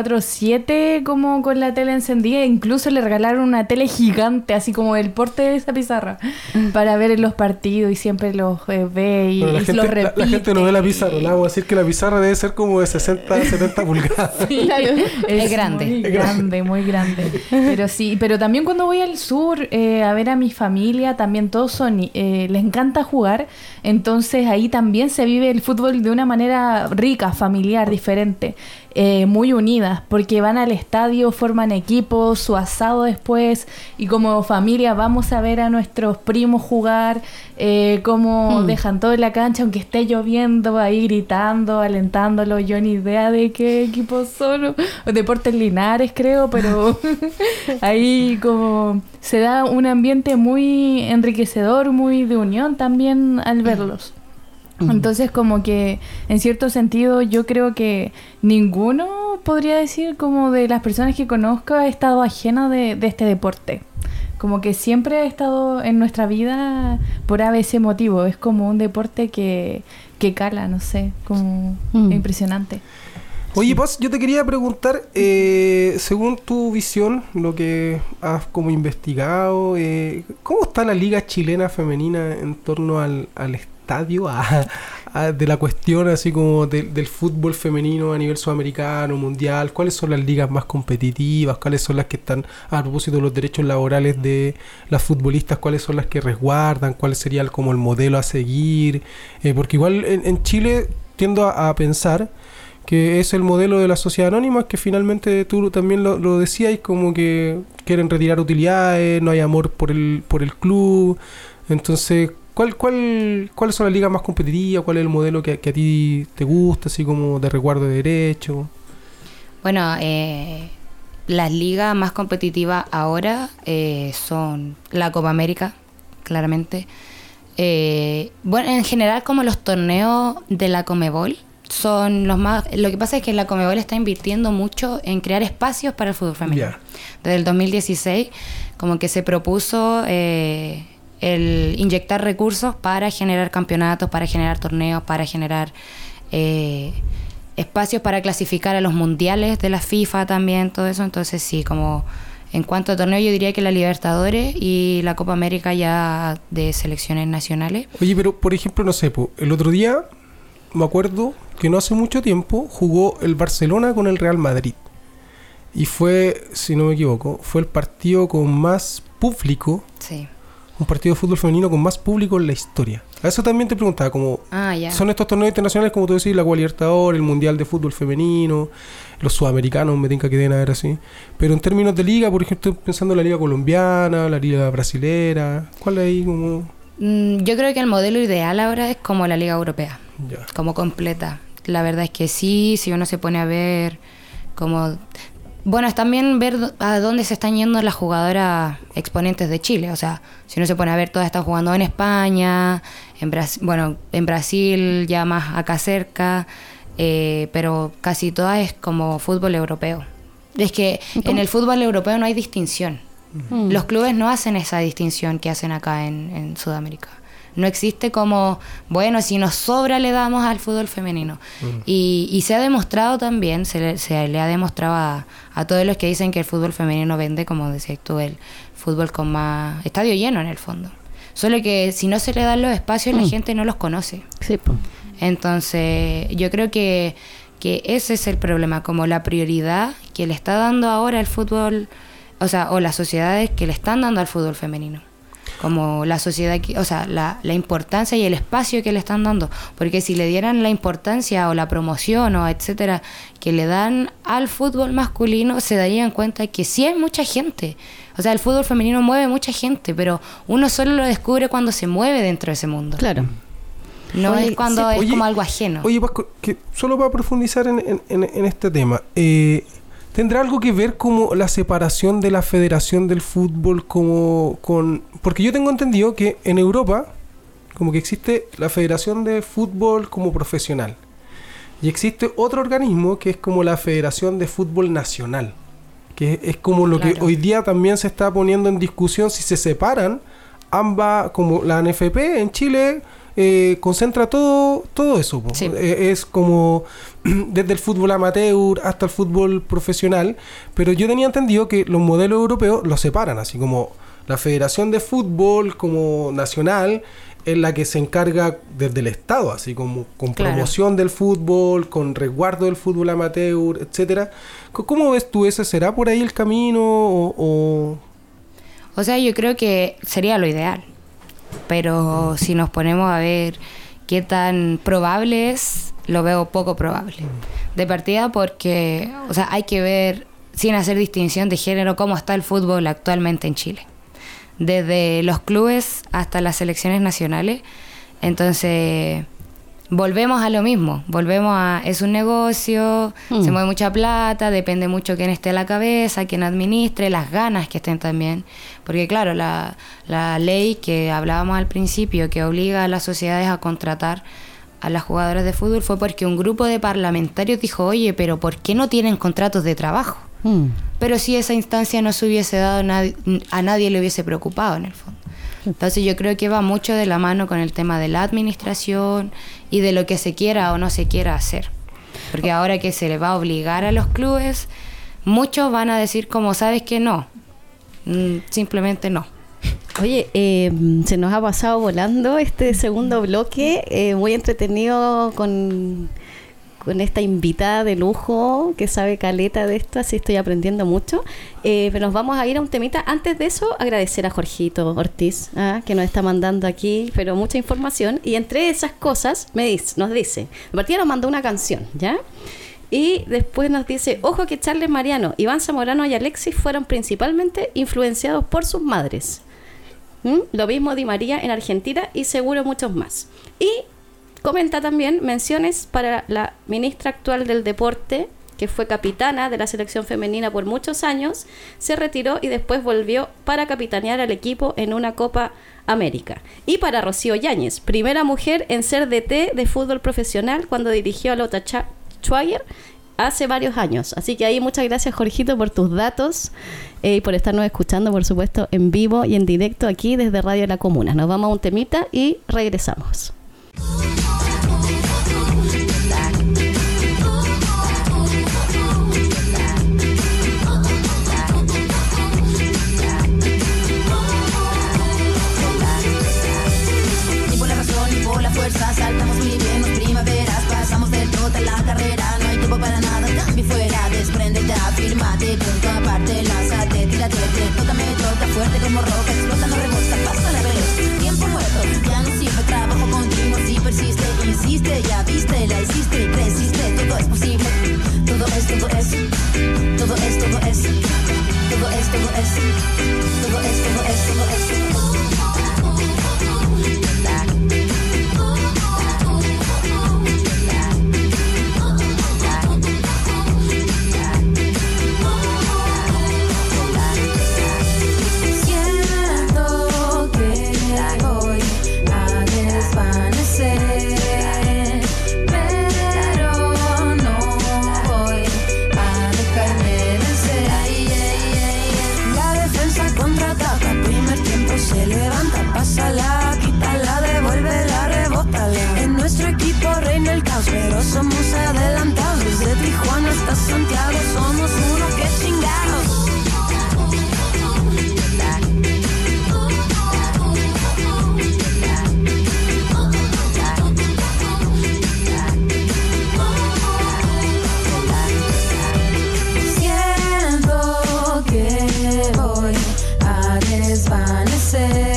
24/7 como con la tele encendida. Incluso le regalaron una tele gigante, así como el porte de esa pizarra, para ver los partidos. Y siempre los ve y los repite. La gente no ve la pizarra. La hago decir que la pizarra debe ser como de 60, 70 pulgadas. Sí, es grande. Muy grande. Pero sí, pero también cuando voy al sur a ver a mi familia, también todos les encanta jugar. Entonces ahí también se vive el fútbol de una manera rica, familiar, diferente. Muy unidas, porque van al estadio, forman equipos, su asado después, y como familia vamos a ver a nuestros primos jugar, cómo dejan todo en la cancha, aunque esté lloviendo, ahí gritando, alentándolo. Yo ni idea de qué equipos son, Deportes Linares creo, pero ahí como se da un ambiente muy enriquecedor, muy de unión también al verlos. Entonces como que en cierto sentido yo creo que ninguno podría decir como de las personas que conozco ha estado ajeno de este deporte. Como que siempre ha estado en nuestra vida por ese motivo. Es como un deporte que cala, no sé, como impresionante. Oye, Paz, yo te quería preguntar, según tu visión, lo que has como investigado, ¿cómo está la Liga Chilena Femenina en torno al estadio, de la cuestión así como del fútbol femenino a nivel sudamericano, mundial? ¿Cuáles son las ligas más competitivas? ¿Cuáles son las que están, a propósito de los derechos laborales de las futbolistas, cuáles son las que resguardan? ¿Cuál sería como el modelo a seguir? Porque igual en Chile tiendo a pensar que es el modelo de la sociedad anónima, que finalmente tú también lo decías, como que quieren retirar utilidades, no hay amor por el club. Entonces, ¿cuáles son las ligas más competitivas? ¿Cuál es el modelo que a ti te gusta, así como de resguardo de derechos? Bueno, las ligas más competitivas ahora son la Copa América, claramente. Bueno, en general como los torneos de la Conmebol son los más... Lo que pasa es que la Conmebol está invirtiendo mucho en crear espacios para el fútbol femenino. Yeah. Desde el 2016 como que se propuso el inyectar recursos para generar campeonatos, para generar torneos, para generar espacios para clasificar a los mundiales de la FIFA también, todo eso. Entonces sí, como en cuanto a torneo yo diría que la Libertadores y la Copa América ya de selecciones nacionales. Oye, pero por ejemplo, no sé, el otro día me acuerdo que no hace mucho tiempo jugó el Barcelona con el Real Madrid. Y fue, si no me equivoco, fue el partido con más público. Sí. Un partido de fútbol femenino con más público en la historia. A eso también te preguntaba, como Ya. son estos torneos internacionales, como tú decís, la Copa Libertadores, el Mundial de Fútbol Femenino, los sudamericanos, me tinca que deben haber así. Pero en términos de liga, por ejemplo, estoy pensando en la liga colombiana, la liga brasilera. ¿Cuál es ahí como...? Yo creo que el modelo ideal ahora es como la liga europea, Ya. como completa. La verdad es que sí, si uno se pone a ver como... Bueno, es también ver a dónde se están yendo las jugadoras exponentes de Chile. O sea, si uno se pone a ver, todas están jugando en España, en Brasil, ya más acá cerca, pero casi todas es como fútbol europeo. Es que en el fútbol europeo no hay distinción. Los clubes no hacen esa distinción que hacen acá en Sudamérica. No existe como, bueno, si nos sobra le damos al fútbol femenino. Y se ha demostrado también, se le ha demostrado a todos los que dicen que el fútbol femenino vende, como decías tú, el fútbol con más estadio lleno en el fondo. Solo que si no se le dan los espacios, la gente no los conoce. Sí, po. Entonces, yo creo que ese es el problema, como la prioridad que le está dando ahora el fútbol, o las sociedades que le están dando al fútbol femenino. Como la sociedad, la importancia y el espacio que le están dando. Porque si le dieran la importancia o la promoción o etcétera que le dan al fútbol masculino, se darían cuenta que sí hay mucha gente. O sea, el fútbol femenino mueve mucha gente, pero uno solo lo descubre cuando se mueve dentro de ese mundo. Claro. No es cuando es como algo ajeno. Oye, Pascu, que solo para profundizar en este tema, ¿tendrá algo que ver como la separación de la Federación del Fútbol porque yo tengo entendido que en Europa como que existe la Federación de Fútbol como profesional y existe otro organismo que es como la Federación de Fútbol Nacional, que es como lo que hoy día también se está poniendo en discusión si se separan ambas, como la ANFP en Chile concentra todo eso, po. Sí. Es como desde el fútbol amateur hasta el fútbol profesional, pero yo tenía entendido que los modelos europeos los separan, así como la Federación de Fútbol como nacional es la que se encarga desde el Estado, así como con promoción del fútbol, con resguardo del fútbol amateur, etcétera. ¿Cómo ves tú ese? ¿Será por ahí el camino o...? O sea, yo creo que sería lo ideal. Pero si nos ponemos a ver qué tan probable es, lo veo poco probable. De partida porque, o sea, hay que ver, sin hacer distinción de género, cómo está el fútbol actualmente en Chile. Desde los clubes hasta las selecciones nacionales. Entonces, volvemos a lo mismo. Es un negocio, se mueve mucha plata, depende mucho quién esté a la cabeza, quién administre, las ganas que estén también. Porque claro, la ley que hablábamos al principio, que obliga a las sociedades a contratar a las jugadoras de fútbol, fue porque un grupo de parlamentarios dijo, oye, pero ¿por qué no tienen contratos de trabajo? Pero si esa instancia no se hubiese dado, a nadie le hubiese preocupado en el fondo. Entonces yo creo que va mucho de la mano con el tema de la administración y de lo que se quiera o no se quiera hacer. Porque ahora que se le va a obligar a los clubes, muchos van a decir como, ¿sabes qué? No. Simplemente no. Oye, se nos ha pasado volando este segundo bloque, muy entretenido con esta invitada de lujo que sabe caleta de esto, así estoy aprendiendo mucho. Pero nos vamos a ir a un temita. Antes de eso, agradecer a Jorgito Ortiz, que nos está mandando aquí, pero mucha información. Y entre esas cosas, nos dice, de partida nos mandó una canción, ¿ya? Y después nos dice, ojo que Charles Mariano, Iván Zamorano y Alexis fueron principalmente influenciados por sus madres. Lo mismo Di María en Argentina y seguro muchos más. Y comenta también menciones para la ministra actual del deporte, que fue capitana de la selección femenina por muchos años, se retiró y después volvió para capitanear al equipo en una Copa América. Y para Rocío Yáñez, primera mujer en ser DT de fútbol profesional cuando dirigió a Lota Schwager hace varios años. Así que ahí muchas gracias, Jorgito, por tus datos y por estarnos escuchando, por supuesto, en vivo y en directo aquí desde Radio La Comuna. Nos vamos a un temita y regresamos. Ni por la razón ni por la fuerza saltamos muy bien, primaveras. fuerte como roca, explota, no rebota, pasa la veloz. Tiempo muerto, ya no sirve, trabajo continuo, si persiste, insiste, ya viste, la hiciste y creciste, todo es posible. Todo es, todo es, todo es, todo es, todo es, todo es, todo es, todo es, todo es. Pásala, quítala, devuélvela, rebótala. En nuestro equipo reina el caos, pero somos adelantados. Desde Tijuana hasta Santiago somos uno que chingados. Siento que voy a desvanecer.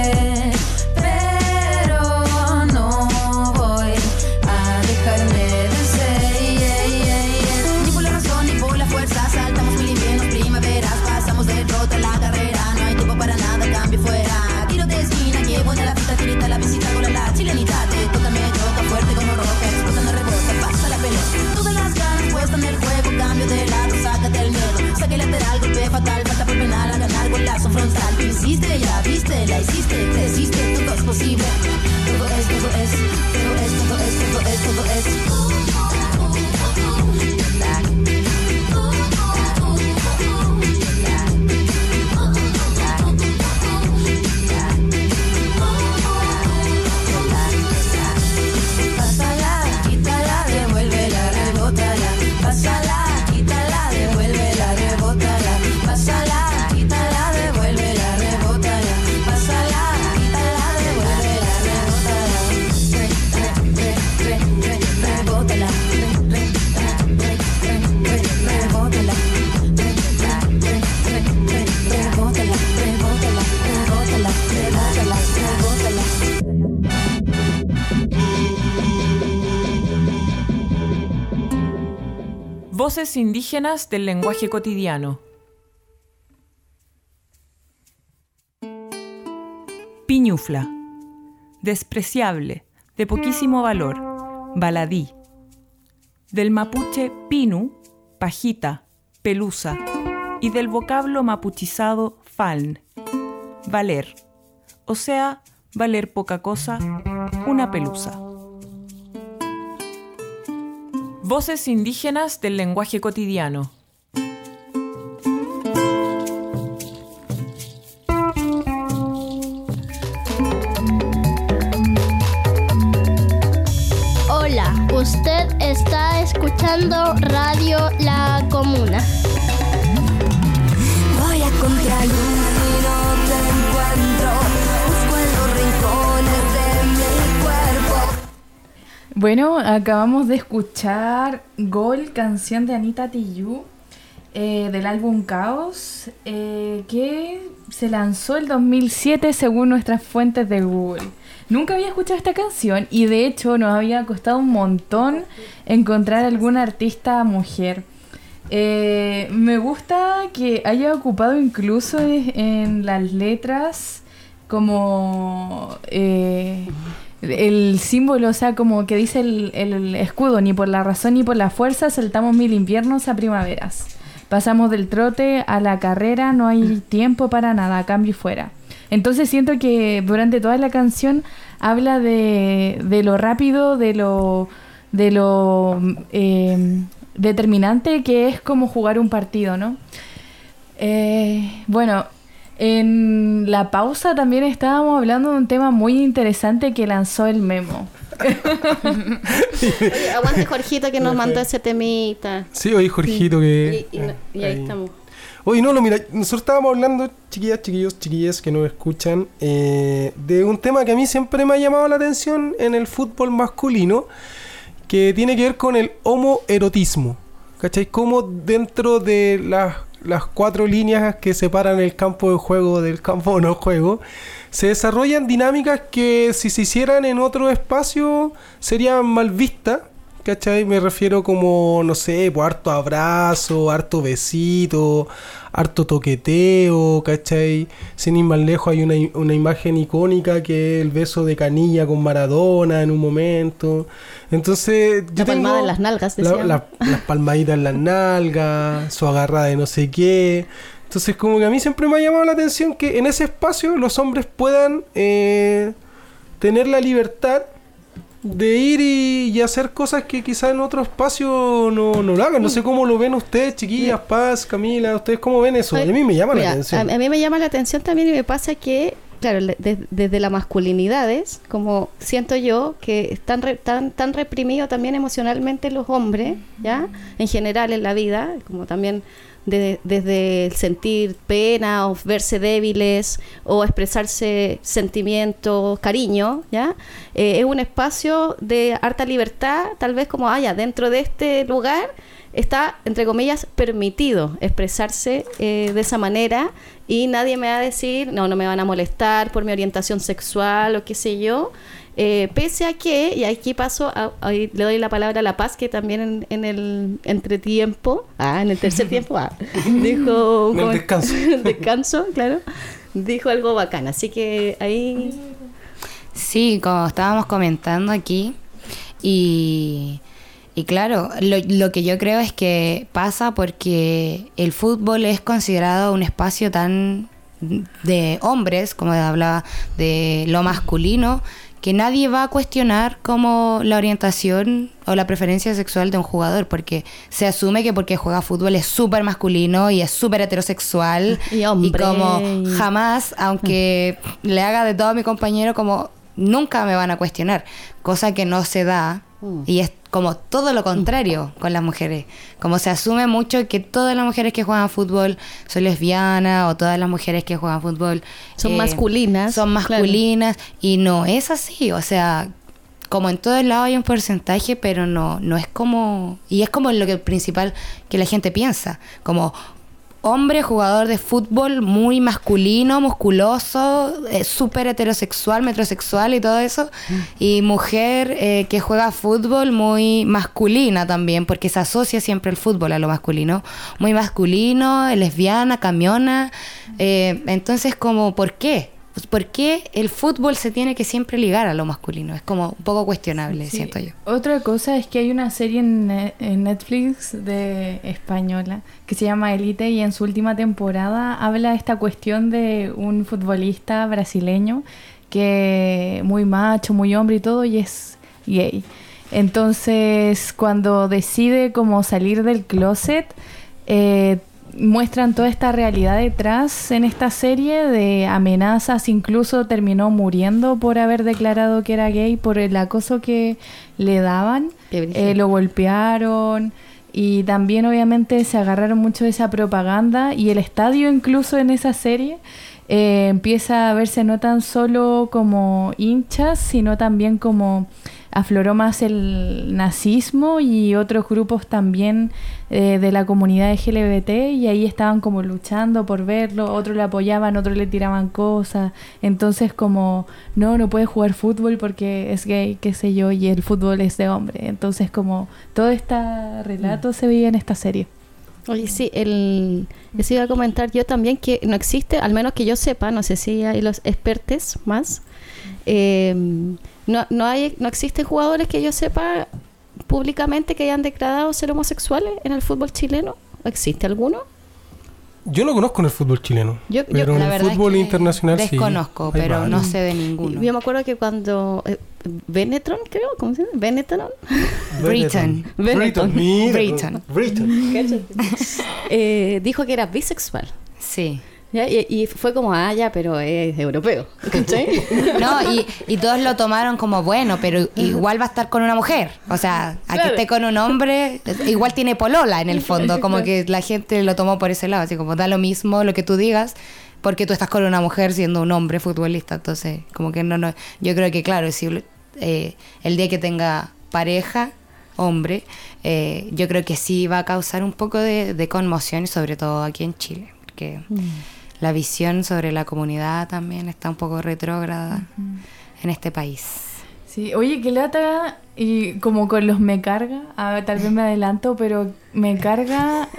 Fatal, falta por penal a ganar golazo frontal. Tú hiciste, ya viste, la hiciste, creciste, todo es posible. Todo es, todo es, todo es, todo es, todo es, todo es. Pásala, quítala, devuélvela, rebótala. Pásala, quítala, devuélvela, rebótala. Pásala, quítala, devuélvela, rebótala. Pásala, quítala, devuélvela, rebótala. Rebótala, rebótala, rebótala, rebótala, rebótala. Voces indígenas del lenguaje cotidiano. Piñufla. Despreciable, de poquísimo valor. Baladí. Del mapuche pinu, pajita, pelusa. Y del vocablo mapuchizado faln, valer. O sea, valer poca cosa, una pelusa. Voces indígenas del lenguaje cotidiano. Hola, usted está escuchando Radio La Comuna. Voy a contraluz y no te encuentro. Busco en los rincones de mi cuerpo. Bueno, acabamos de escuchar Gol, canción de Anita Tijoux, del álbum Caos, que se lanzó el 2007 según nuestras fuentes de Google. Nunca había escuchado esta canción y de hecho nos había costado un montón encontrar alguna artista mujer. Me gusta que haya ocupado incluso en las letras como el símbolo, o sea, como que dice el escudo: ni por la razón ni por la fuerza saltamos 1000 inviernos a primaveras. Pasamos del trote a la carrera, no hay tiempo para nada, cambio y fuera. Entonces siento que durante toda la canción habla de lo rápido, de lo determinante que es como jugar un partido, ¿no? Bueno, en la pausa también estábamos hablando de un tema muy interesante que lanzó el Memo. Oye, aguante Jorgito que nos mandó ese temita. Sí, oye Jorgito que... Y ahí estamos. Oye, no, mira, nosotros estábamos hablando, chiquillas, chiquillos, chiquillas que nos escuchan, de un tema que a mí siempre me ha llamado la atención en el fútbol masculino, que tiene que ver con el homoerotismo. ¿Cachai? Como dentro de las las 4 líneas que separan el campo de juego del campo de no juego, se desarrollan dinámicas que si se hicieran en otro espacio serían mal vistas, ¿cachai? Me refiero como, no sé, pues harto abrazo, harto besito, harto toqueteo, ¿cachai? Sin ir más lejos hay una imagen icónica que es el beso de Canilla con Maradona en un momento. Entonces yo La palmada tengo en las nalgas, decían. las palmaditas en las nalgas, su agarrada de no sé qué. Entonces como que a mí siempre me ha llamado la atención que en ese espacio los hombres puedan tener la libertad de ir y hacer cosas que quizás en otro espacio no lo hagan. No sé cómo lo ven ustedes, chiquillas, Paz, Camila, ¿ustedes cómo ven eso? A mí me llama la atención. A mí me llama la atención también y me pasa que, claro, desde las masculinidades, como siento yo que están tan reprimidos también emocionalmente los hombres, ¿ya? En general en la vida, como también desde el sentir pena o verse débiles o expresarse sentimientos, cariño, ¿ya? Es un espacio de harta libertad, tal vez como, dentro de este lugar está, entre comillas, permitido expresarse de esa manera y nadie me va a decir, no me van a molestar por mi orientación sexual o qué sé yo. Pese a que, y aquí paso, ahí le doy la palabra a La Paz, que también en el entretiempo, en el tercer tiempo, dijo... En el descanso. Descanso, claro. Dijo algo bacán, así que ahí... Sí, como estábamos comentando aquí, y claro, lo que yo creo es que pasa porque el fútbol es considerado un espacio tan de hombres, como hablaba, de lo masculino, que nadie va a cuestionar como la orientación o la preferencia sexual de un jugador, porque se asume que porque juega fútbol es súper masculino y es súper heterosexual y hombre, como jamás, aunque le haga de todo a mi compañero, como nunca me van a cuestionar, cosa que no se da. Y es como todo lo contrario con las mujeres. Como se asume mucho que todas las mujeres que juegan fútbol son lesbianas o todas las mujeres que juegan fútbol son masculinas. Son masculinas, claro. Y no es así. O sea, como en todos lados hay un porcentaje, pero no es como... Y es como lo que principal que la gente piensa. Como... hombre jugador de fútbol muy masculino, musculoso, súper heterosexual, metrosexual y todo eso. Y mujer que juega fútbol muy masculina también, porque se asocia siempre el fútbol a lo masculino. Muy masculino, lesbiana, camiona. Entonces, como, ¿por qué? ¿Por qué el fútbol se tiene que siempre ligar a lo masculino? Es como un poco cuestionable, sí. Siento yo. Otra cosa es que hay una serie en Netflix de española que se llama Elite y en su última temporada habla esta cuestión de un futbolista brasileño que muy macho, muy hombre y todo, y es gay. Entonces, cuando decide como salir del closet, muestran toda esta realidad detrás en esta serie de amenazas, incluso terminó muriendo por haber declarado que era gay, por el acoso que le daban, lo golpearon y también obviamente se agarraron mucho de esa propaganda y el estadio incluso en esa serie empieza a verse no tan solo como hinchas, sino también como afloró más el nazismo y otros grupos también de la comunidad LGBT y ahí estaban como luchando por verlo, otros le apoyaban, otros le tiraban cosas, entonces como no puede jugar fútbol porque es gay, qué sé yo, y el fútbol es de hombre, entonces como todo este relato se veía en esta serie. Oye, sí, eso iba a comentar yo también, que no existe, al menos que yo sepa, no sé si hay los expertos más, no existen jugadores que yo sepa públicamente que hayan declarado ser homosexuales en el fútbol chileno. ¿Existe alguno? Yo no conozco en el fútbol chileno, pero en el verdad fútbol es que internacional desconozco, sí. pero no sé de ninguno. Yo me acuerdo que cuando Benetton, creo, ¿cómo se llama? Benetton. Dijo que era bisexual. Sí. ¿Ya? Y fue como, pero es europeo, ¿cachai? No, y todos lo tomaron como bueno, pero igual va a estar con una mujer. O sea, a que esté con un hombre, igual tiene polola en el fondo. Como que la gente lo tomó por ese lado, así como da lo mismo lo que tú digas, porque tú estás con una mujer siendo un hombre futbolista. Entonces, como que no. Yo creo que, claro, si el día que tenga pareja, hombre, yo creo que sí va a causar un poco de conmoción, y sobre todo aquí en Chile, porque la visión sobre la comunidad también está un poco retrógrada en este país. Sí, oye, qué lata, y como con los me carga, tal vez me adelanto, pero me carga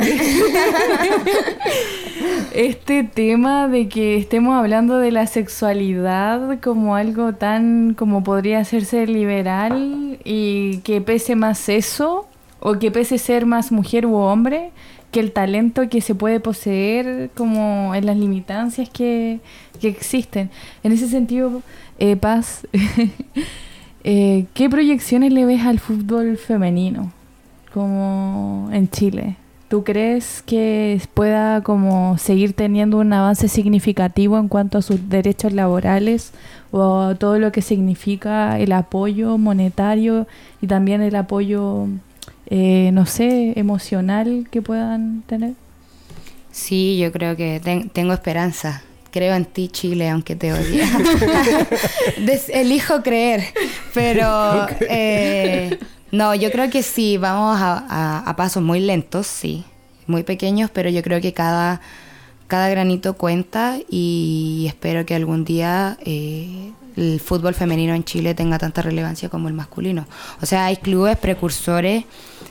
este tema de que estemos hablando de la sexualidad como algo tan como podría hacerse liberal, y que pese más eso, o que pese ser más mujer u hombre, que el talento que se puede poseer como en las limitancias que existen. En ese sentido, Paz, ¿qué proyecciones le ves al fútbol femenino como en Chile? ¿Tú crees que pueda como seguir teniendo un avance significativo en cuanto a sus derechos laborales o a todo lo que significa el apoyo monetario y también el apoyo, no sé, emocional que puedan tener? Sí, yo creo que tengo esperanza. Creo en ti, Chile, aunque te odie. Elijo creer, pero no, yo creo que sí, vamos a pasos muy lentos, sí, muy pequeños, pero yo creo que cada granito cuenta, y espero que algún día el fútbol femenino en Chile tenga tanta relevancia como el masculino. O sea, hay clubes precursores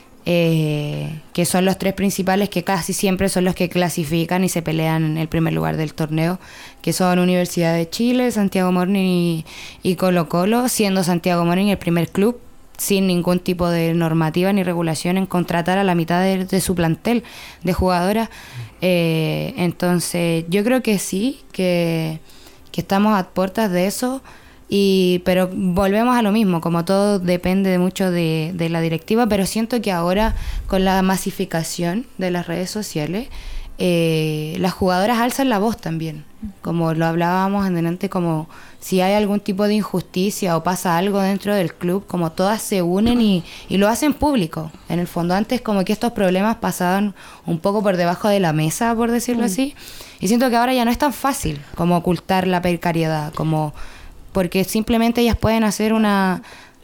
que son los 3 principales, que casi siempre son los que clasifican y se pelean en el primer lugar del torneo, que son Universidad de Chile, Santiago Morning y Colo Colo, siendo Santiago Morning el primer club sin ningún tipo de normativa ni regulación en contratar a la mitad de su plantel de jugadoras. Entonces yo creo que sí, que estamos a puertas de eso. Pero volvemos a lo mismo, como todo depende mucho de la directiva, pero siento que ahora con la masificación de las redes sociales, las jugadoras alzan la voz también, como lo hablábamos en delante, como si hay algún tipo de injusticia o pasa algo dentro del club, como todas se unen y lo hacen público. En el fondo antes como que estos problemas pasaban un poco por debajo de la mesa, por decirlo así, y siento que ahora ya no es tan fácil como ocultar la precariedad, porque simplemente ellas pueden hacer una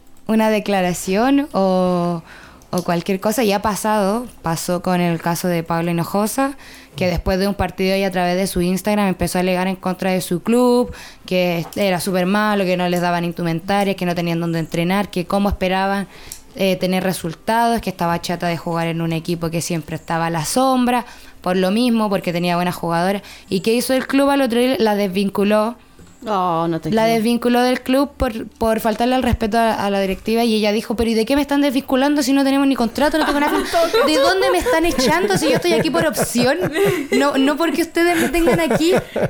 declaración o cualquier cosa. Ya pasó con el caso de Pablo Hinojosa, que después de un partido y a través de su Instagram empezó a alegar en contra de su club, que era súper malo, que no les daban indumentaria, que no tenían dónde entrenar, que cómo esperaban tener resultados, que estaba chata de jugar en un equipo que siempre estaba a la sombra, por lo mismo, porque tenía buenas jugadoras. ¿Y qué hizo el club al otro día? La desvinculó. La desvinculó del club por faltarle al respeto a la directiva, y ella dijo, pero ¿y de qué me están desvinculando si no tenemos ni contrato, no tengo nada? ¿De dónde me están echando si yo estoy aquí por opción? No porque ustedes me tengan aquí.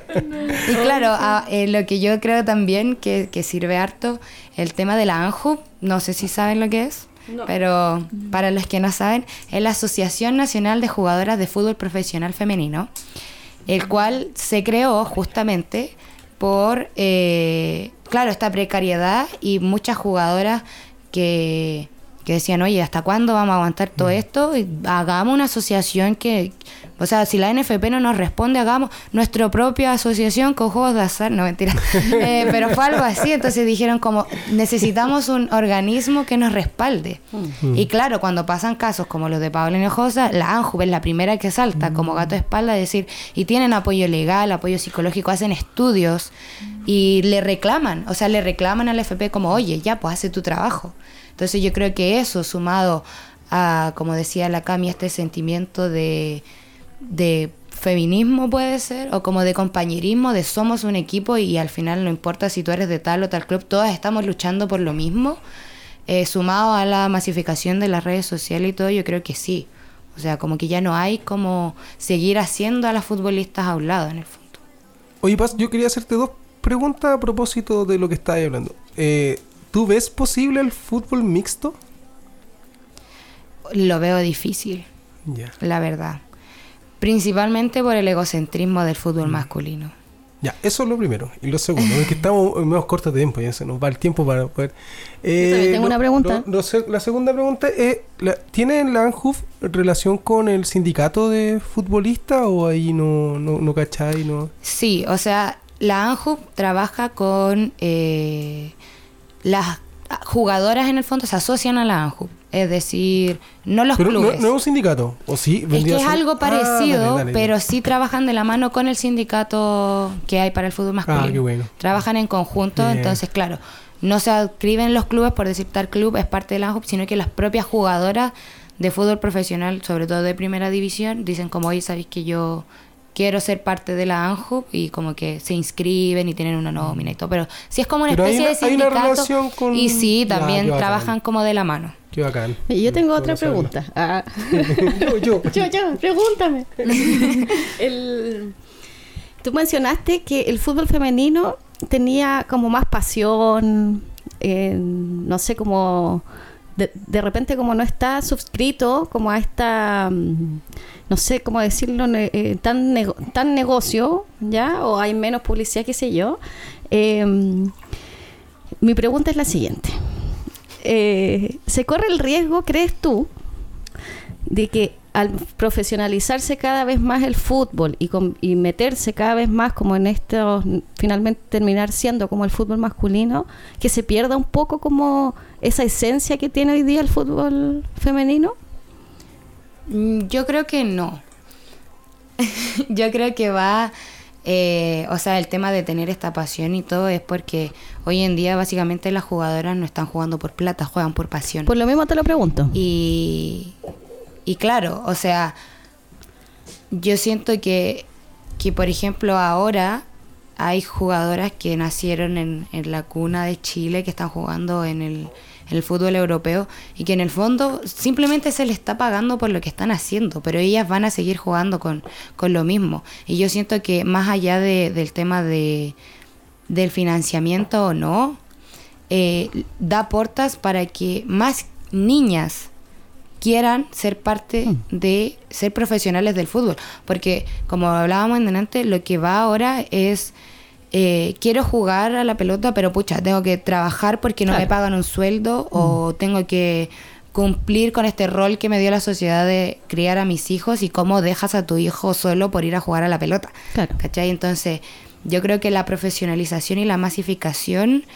Y claro, lo que yo creo también que sirve harto, el tema de la ANJUB, no sé si saben lo que es. No. Pero para los que no saben, es la Asociación Nacional de Jugadoras de Fútbol Profesional Femenino, el cual se creó justamente por, claro, esta precariedad y muchas jugadoras que decían, oye, ¿hasta cuándo vamos a aguantar todo esto? Y hagamos una asociación o sea, si la NFP no nos responde, hagamos nuestra propia asociación con juegos de azar. No, mentira. Pero fue algo así. Entonces dijeron como, necesitamos un organismo que nos respalde. Y claro, cuando pasan casos como los de Pablo Hinojosa, la ANJUB es la primera que salta como gato de espalda a decir, y tienen apoyo legal, apoyo psicológico, hacen estudios y le reclaman al FP como, oye, ya, pues hace tu trabajo. Entonces yo creo que eso, sumado a, como decía la Cami, este sentimiento de feminismo puede ser, o como de compañerismo, de somos un equipo y al final no importa si tú eres de tal o tal club, todas estamos luchando por lo mismo, sumado a la masificación de las redes sociales y todo, yo creo que sí. O sea, como que ya no hay como seguir haciendo a las futbolistas a un lado en el fondo. Oye, Paz, yo quería hacerte 2 preguntas a propósito de lo que estabas hablando. ¿Tú ves posible el fútbol mixto? Lo veo difícil, la verdad. Principalmente por el egocentrismo del fútbol masculino. Ya, eso es lo primero. Y lo segundo, es que estamos menos cortos de tiempo, ya se nos va el tiempo para poder... Yo también tengo una pregunta. La segunda pregunta es, ¿tiene la ANJUB relación con el sindicato de futbolistas o ahí no cachai? No? Sí, o sea, la ANJUB trabaja con... las jugadoras en el fondo se asocian a la ANJUB. Es decir, no los Pero clubes. no es un sindicato, ¿o sí? Es Vendría que es a ser- algo parecido, dale. pero sí trabajan de la mano con el sindicato que hay para el fútbol masculino. Qué bueno. Trabajan en conjunto, Bien. entonces, claro, no se adscriben los clubes por decir tal club es parte de la ANJUP, sino que las propias jugadoras de fútbol profesional, sobre todo de primera división, dicen como, oye, sabéis que yo quiero ser parte de la ANJUP, y como que se inscriben y tienen una nómina y todo, pero sí es como una Pero hay especie de hay una sindicato, relación con... y sí, Ya, también qué bacán. trabajan como de la mano. Qué bacán. Yo tengo Qué otra bueno saberlo. pregunta. Ah. Yo. Yo, pregúntame. Tú mencionaste que el fútbol femenino tenía como más pasión, no sé, como de repente como no está suscrito como a esta, no sé cómo decirlo, tan negocio, ¿ya? O hay menos publicidad, qué sé yo. Mi pregunta es la siguiente. ¿Se corre el riesgo, crees tú, de que al profesionalizarse cada vez más el fútbol y meterse cada vez más como en esto, finalmente terminar siendo como el fútbol masculino, que se pierda un poco como esa esencia que tiene hoy día el fútbol femenino? Yo creo que no. Yo creo que va, o sea, el tema de tener esta pasión y todo es porque hoy en día básicamente las jugadoras no están jugando por plata, juegan por pasión. Por lo mismo te lo pregunto. Y claro, o sea, yo siento que por ejemplo ahora hay jugadoras que nacieron en la cuna de Chile, que están jugando en el fútbol europeo, y que en el fondo simplemente se les está pagando por lo que están haciendo, pero ellas van a seguir jugando con lo mismo. Y yo siento que más allá del tema del financiamiento o no, da puertas para que más niñas quieran ser parte de ser profesionales del fútbol, porque como hablábamos en delante, lo que va ahora es quiero jugar a la pelota, pero pucha, tengo que trabajar porque no me pagan un sueldo, o tengo que cumplir con este rol que me dio la sociedad de criar a mis hijos, y cómo dejas a tu hijo solo por ir a jugar a la pelota. Claro. ¿Cachai? Entonces yo creo que la profesionalización y la masificación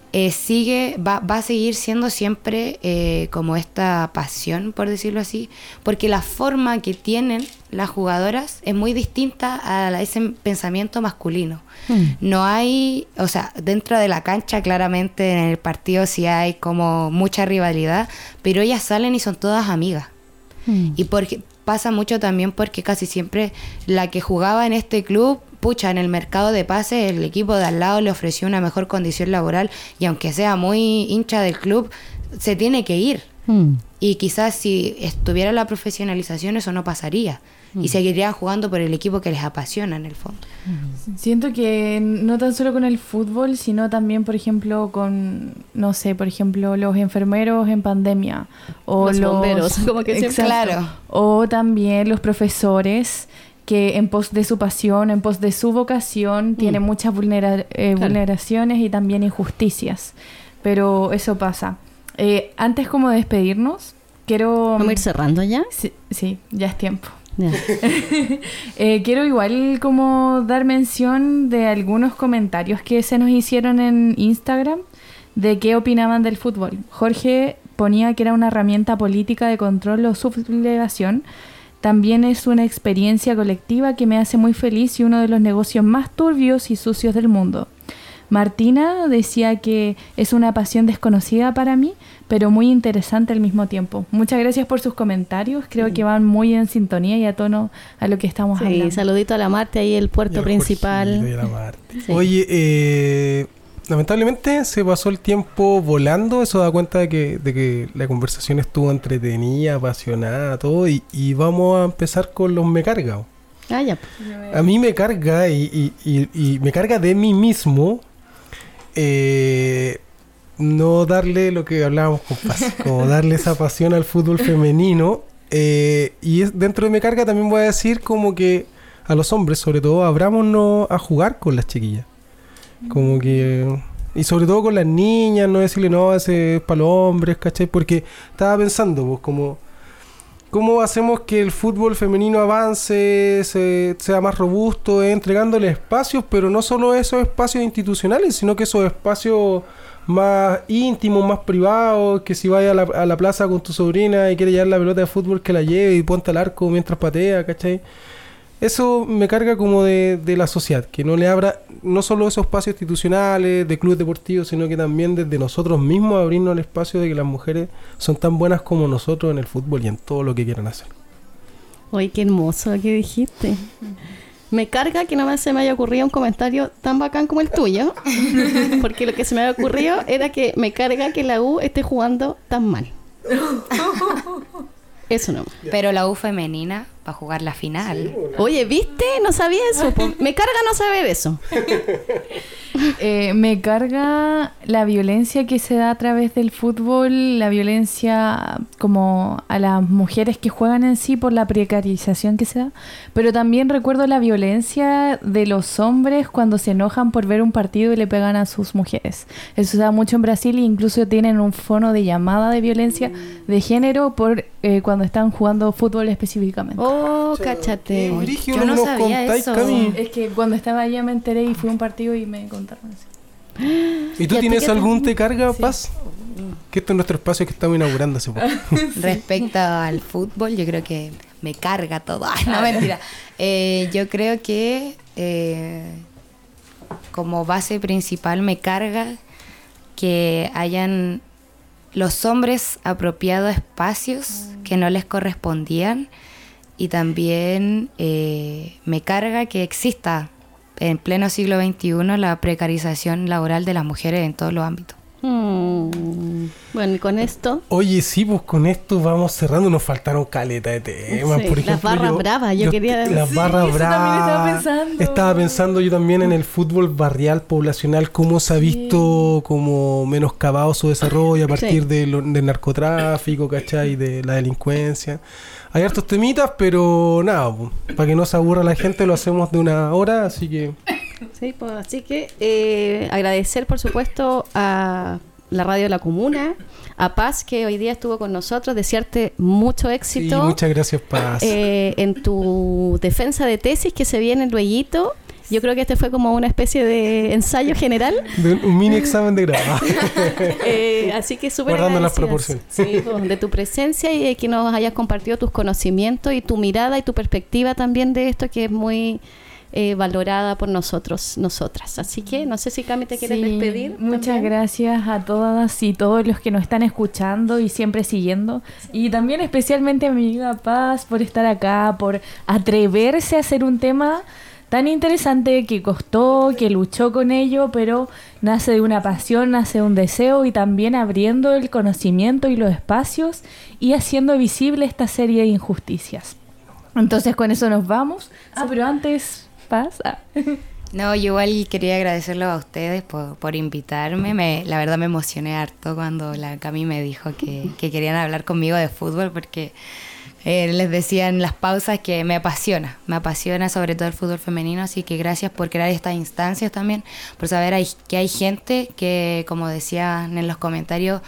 va a seguir siendo siempre como esta pasión, por decirlo así, porque la forma que tienen las jugadoras es muy distinta a ese pensamiento masculino. No hay, o sea, dentro de la cancha claramente en el partido sí hay como mucha rivalidad, pero ellas salen y son todas amigas. Y porque pasa mucho también porque casi siempre la que jugaba en este club, pucha, en el mercado de pases el equipo de al lado le ofreció una mejor condición laboral, y aunque sea muy hincha del club, se tiene que ir. Y quizás si estuviera la profesionalización eso no pasaría, y seguirían jugando por el equipo que les apasiona en el fondo. Siento que no tan solo con el fútbol, sino también, por ejemplo, con, no sé, por ejemplo, los enfermeros en pandemia. O Los bomberos, como que siempre. Exacto. Claro. O también los profesores, que en pos de su pasión, en pos de su vocación, tienen muchas vulneraciones y también injusticias. Pero eso pasa. Antes como de despedirnos, quiero... ¿Vamos a ir cerrando ya? Sí, ya es tiempo. Ya. Quiero igual como dar mención de algunos comentarios que se nos hicieron en Instagram de qué opinaban del fútbol. Jorge ponía que era una herramienta política de control o sublevación. También es una experiencia colectiva que me hace muy feliz y uno de los negocios más turbios y sucios del mundo. Martina decía que es una pasión desconocida para mí, pero muy interesante al mismo tiempo. Muchas gracias por sus comentarios, creo que van muy en sintonía y a tono a lo que estamos hablando. Sí, saludito a la Marte, ahí el puerto principal. Y a la Marte. Sí. Oye, lamentablemente se pasó el tiempo volando. Eso da cuenta de que la conversación estuvo entretenida, apasionada, todo. Y vamos a empezar con los me carga. Ah, ya. A mí me carga y me carga de mí mismo no darle lo que hablábamos con Paz, como darle esa pasión al fútbol femenino. Y dentro de me carga también voy a decir como que a los hombres, sobre todo, abrámonos a jugar con las chiquillas. Como que... Y sobre todo con las niñas, no decirle, no, ese es para los hombres, ¿cachai? Porque estaba pensando, pues, como ¿Cómo hacemos que el fútbol femenino avance, sea más robusto, entregándole espacios, pero no solo esos espacios institucionales, sino que esos espacios más íntimos, más privados, que si vaya a la plaza con tu sobrina y quiere llevar la pelota de fútbol, que la lleve y ponte al arco mientras patea, ¿cachai? Eso me carga como de la sociedad, que no le abra no solo esos espacios institucionales, de clubes deportivos, sino que también desde nosotros mismos abrirnos el espacio de que las mujeres son tan buenas como nosotros en el fútbol y en todo lo que quieran hacer. Oye, qué hermoso que dijiste. Me carga que no se me haya ocurrido un comentario tan bacán como el tuyo, porque lo que se me había ocurrido era que me carga que la U esté jugando tan mal. Eso no. Pero la U femenina va a jugar la final. Oye, ¿viste? No sabía eso. Me carga no saber eso. Me carga la violencia que se da a través del fútbol, la violencia como a las mujeres que juegan en sí por la precarización que se da, pero también recuerdo la violencia de los hombres cuando se enojan por ver un partido y le pegan a sus mujeres. Eso se da mucho en Brasil e incluso tienen un fono de llamada de violencia de género por cuando están jugando fútbol específicamente. Oh, cáchate. Yo no sabía eso. Es que cuando estaba allá me enteré y fui a un partido y me contaron así. ¿Y tú tienes algún te carga, Paz? Que este es nuestro espacio que estamos inaugurando hace poco. Respecto al fútbol, yo creo que me carga todo. Ay, no, mentira. Yo creo que como base principal me carga que hayan los hombres apropiado espacios que no les correspondían, y también me carga que exista en pleno siglo XXI la precarización laboral de las mujeres en todos los ámbitos. Bueno, y con esto... Oye, sí, pues con esto vamos cerrando. Nos faltaron caleta de temas. Sí, por ejemplo, las barras bravas, yo quería... Las barras bravas. Estaba pensando yo también en el fútbol barrial, poblacional, cómo se ha visto como menoscabado su desarrollo a partir del narcotráfico, ¿cachai? De la delincuencia. Hay hartos temitas, pero nada, pues, para que no se aburra la gente lo hacemos de una hora, así que... Sí, pues así que agradecer por supuesto a la Radio La Comuna, a Paz que hoy día estuvo con nosotros, desearte mucho éxito. Sí, muchas gracias, Paz. En tu defensa de tesis que se viene lueguito. Yo creo que este fue como una especie de ensayo general. Un mini examen de grado. Así que súper guardando las agradecidas, proporciones. sí, de tu presencia y de que nos hayas compartido tus conocimientos y tu mirada y tu perspectiva también de esto que es muy... valorada por nosotros, nosotras. Así que no sé si Cami te quieres despedir. Muchas también. Gracias a todas y todos los que nos están escuchando y siempre siguiendo. Y también especialmente a mi amiga Paz por estar acá, por atreverse a hacer un tema tan interesante que costó, que luchó con ello, pero nace de una pasión, nace de un deseo y también abriendo el conocimiento y los espacios y haciendo visible esta serie de injusticias. Entonces con eso nos vamos. Pero antes... Pasa. No, yo igual quería agradecerlo a ustedes por invitarme. La verdad me emocioné harto cuando la Cami me dijo que querían hablar conmigo de fútbol, porque les decía en las pausas que me apasiona sobre todo el fútbol femenino, así que gracias por crear estas instancias también, por saber que hay gente que, como decían en los comentarios,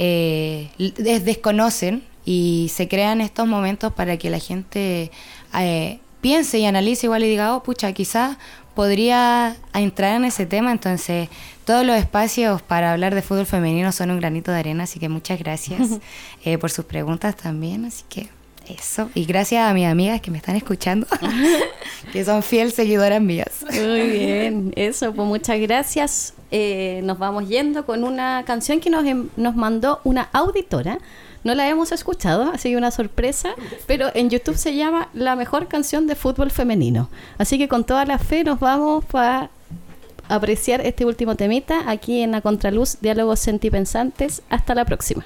desconocen y se crean estos momentos para que la gente... piense y analice igual y diga, oh, pucha, quizás podría entrar en ese tema. Entonces, todos los espacios para hablar de fútbol femenino son un granito de arena, así que muchas gracias por sus preguntas también, así que eso. Y gracias a mis amigas que me están escuchando, que son fiel seguidoras mías. Muy bien, eso, pues muchas gracias. Nos vamos yendo con una canción que nos mandó una auditora. No la hemos escuchado, ha sido una sorpresa, pero en YouTube se llama La Mejor Canción de Fútbol Femenino. Así que con toda la fe nos vamos para apreciar este último temita aquí en La Contraluz, Diálogos Sentipensantes. Hasta la próxima.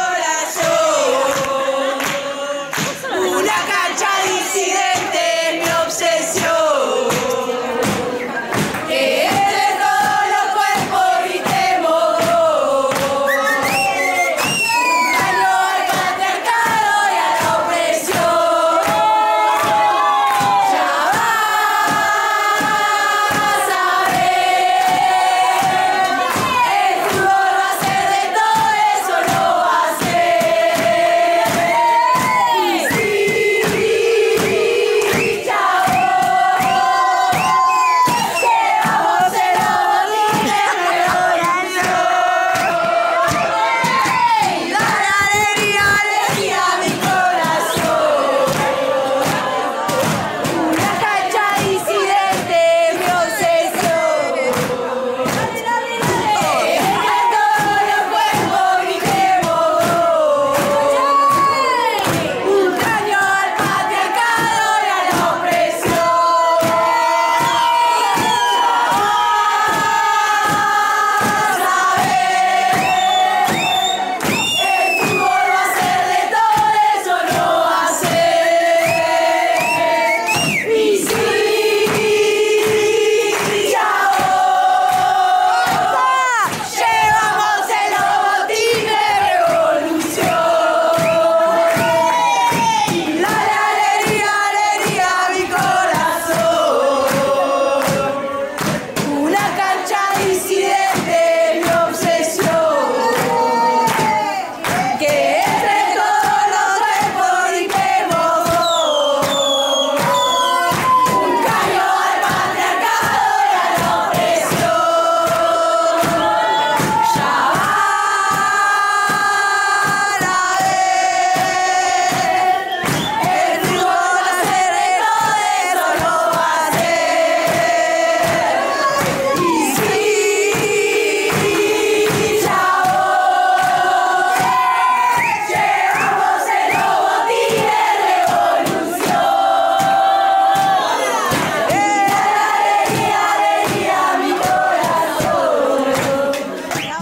Una cancha disidente es mi obsesión. Que entre todos los cuerpos gritemos. Daño al patriarcado y a la opresión. Ya vas a ver. El fútbol va a ser de todo eso, no va a ser.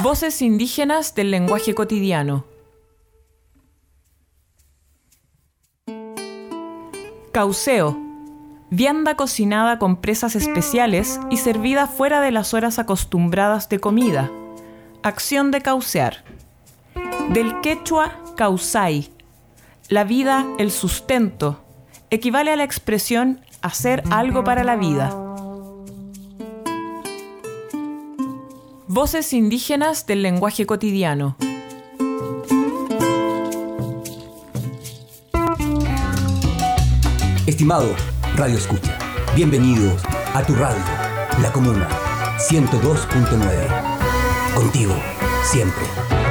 Voces indígenas del lenguaje cotidiano. Cauceo. Vianda cocinada con presas especiales y servida fuera de las horas acostumbradas de comida. Acción de caucear. Del quechua causai. La vida, el sustento. Equivale a la expresión hacer algo para la vida. Voces indígenas del lenguaje cotidiano. Estimado Radio Escucha, bienvenidos a tu radio, La Comuna 102.9. Contigo, siempre.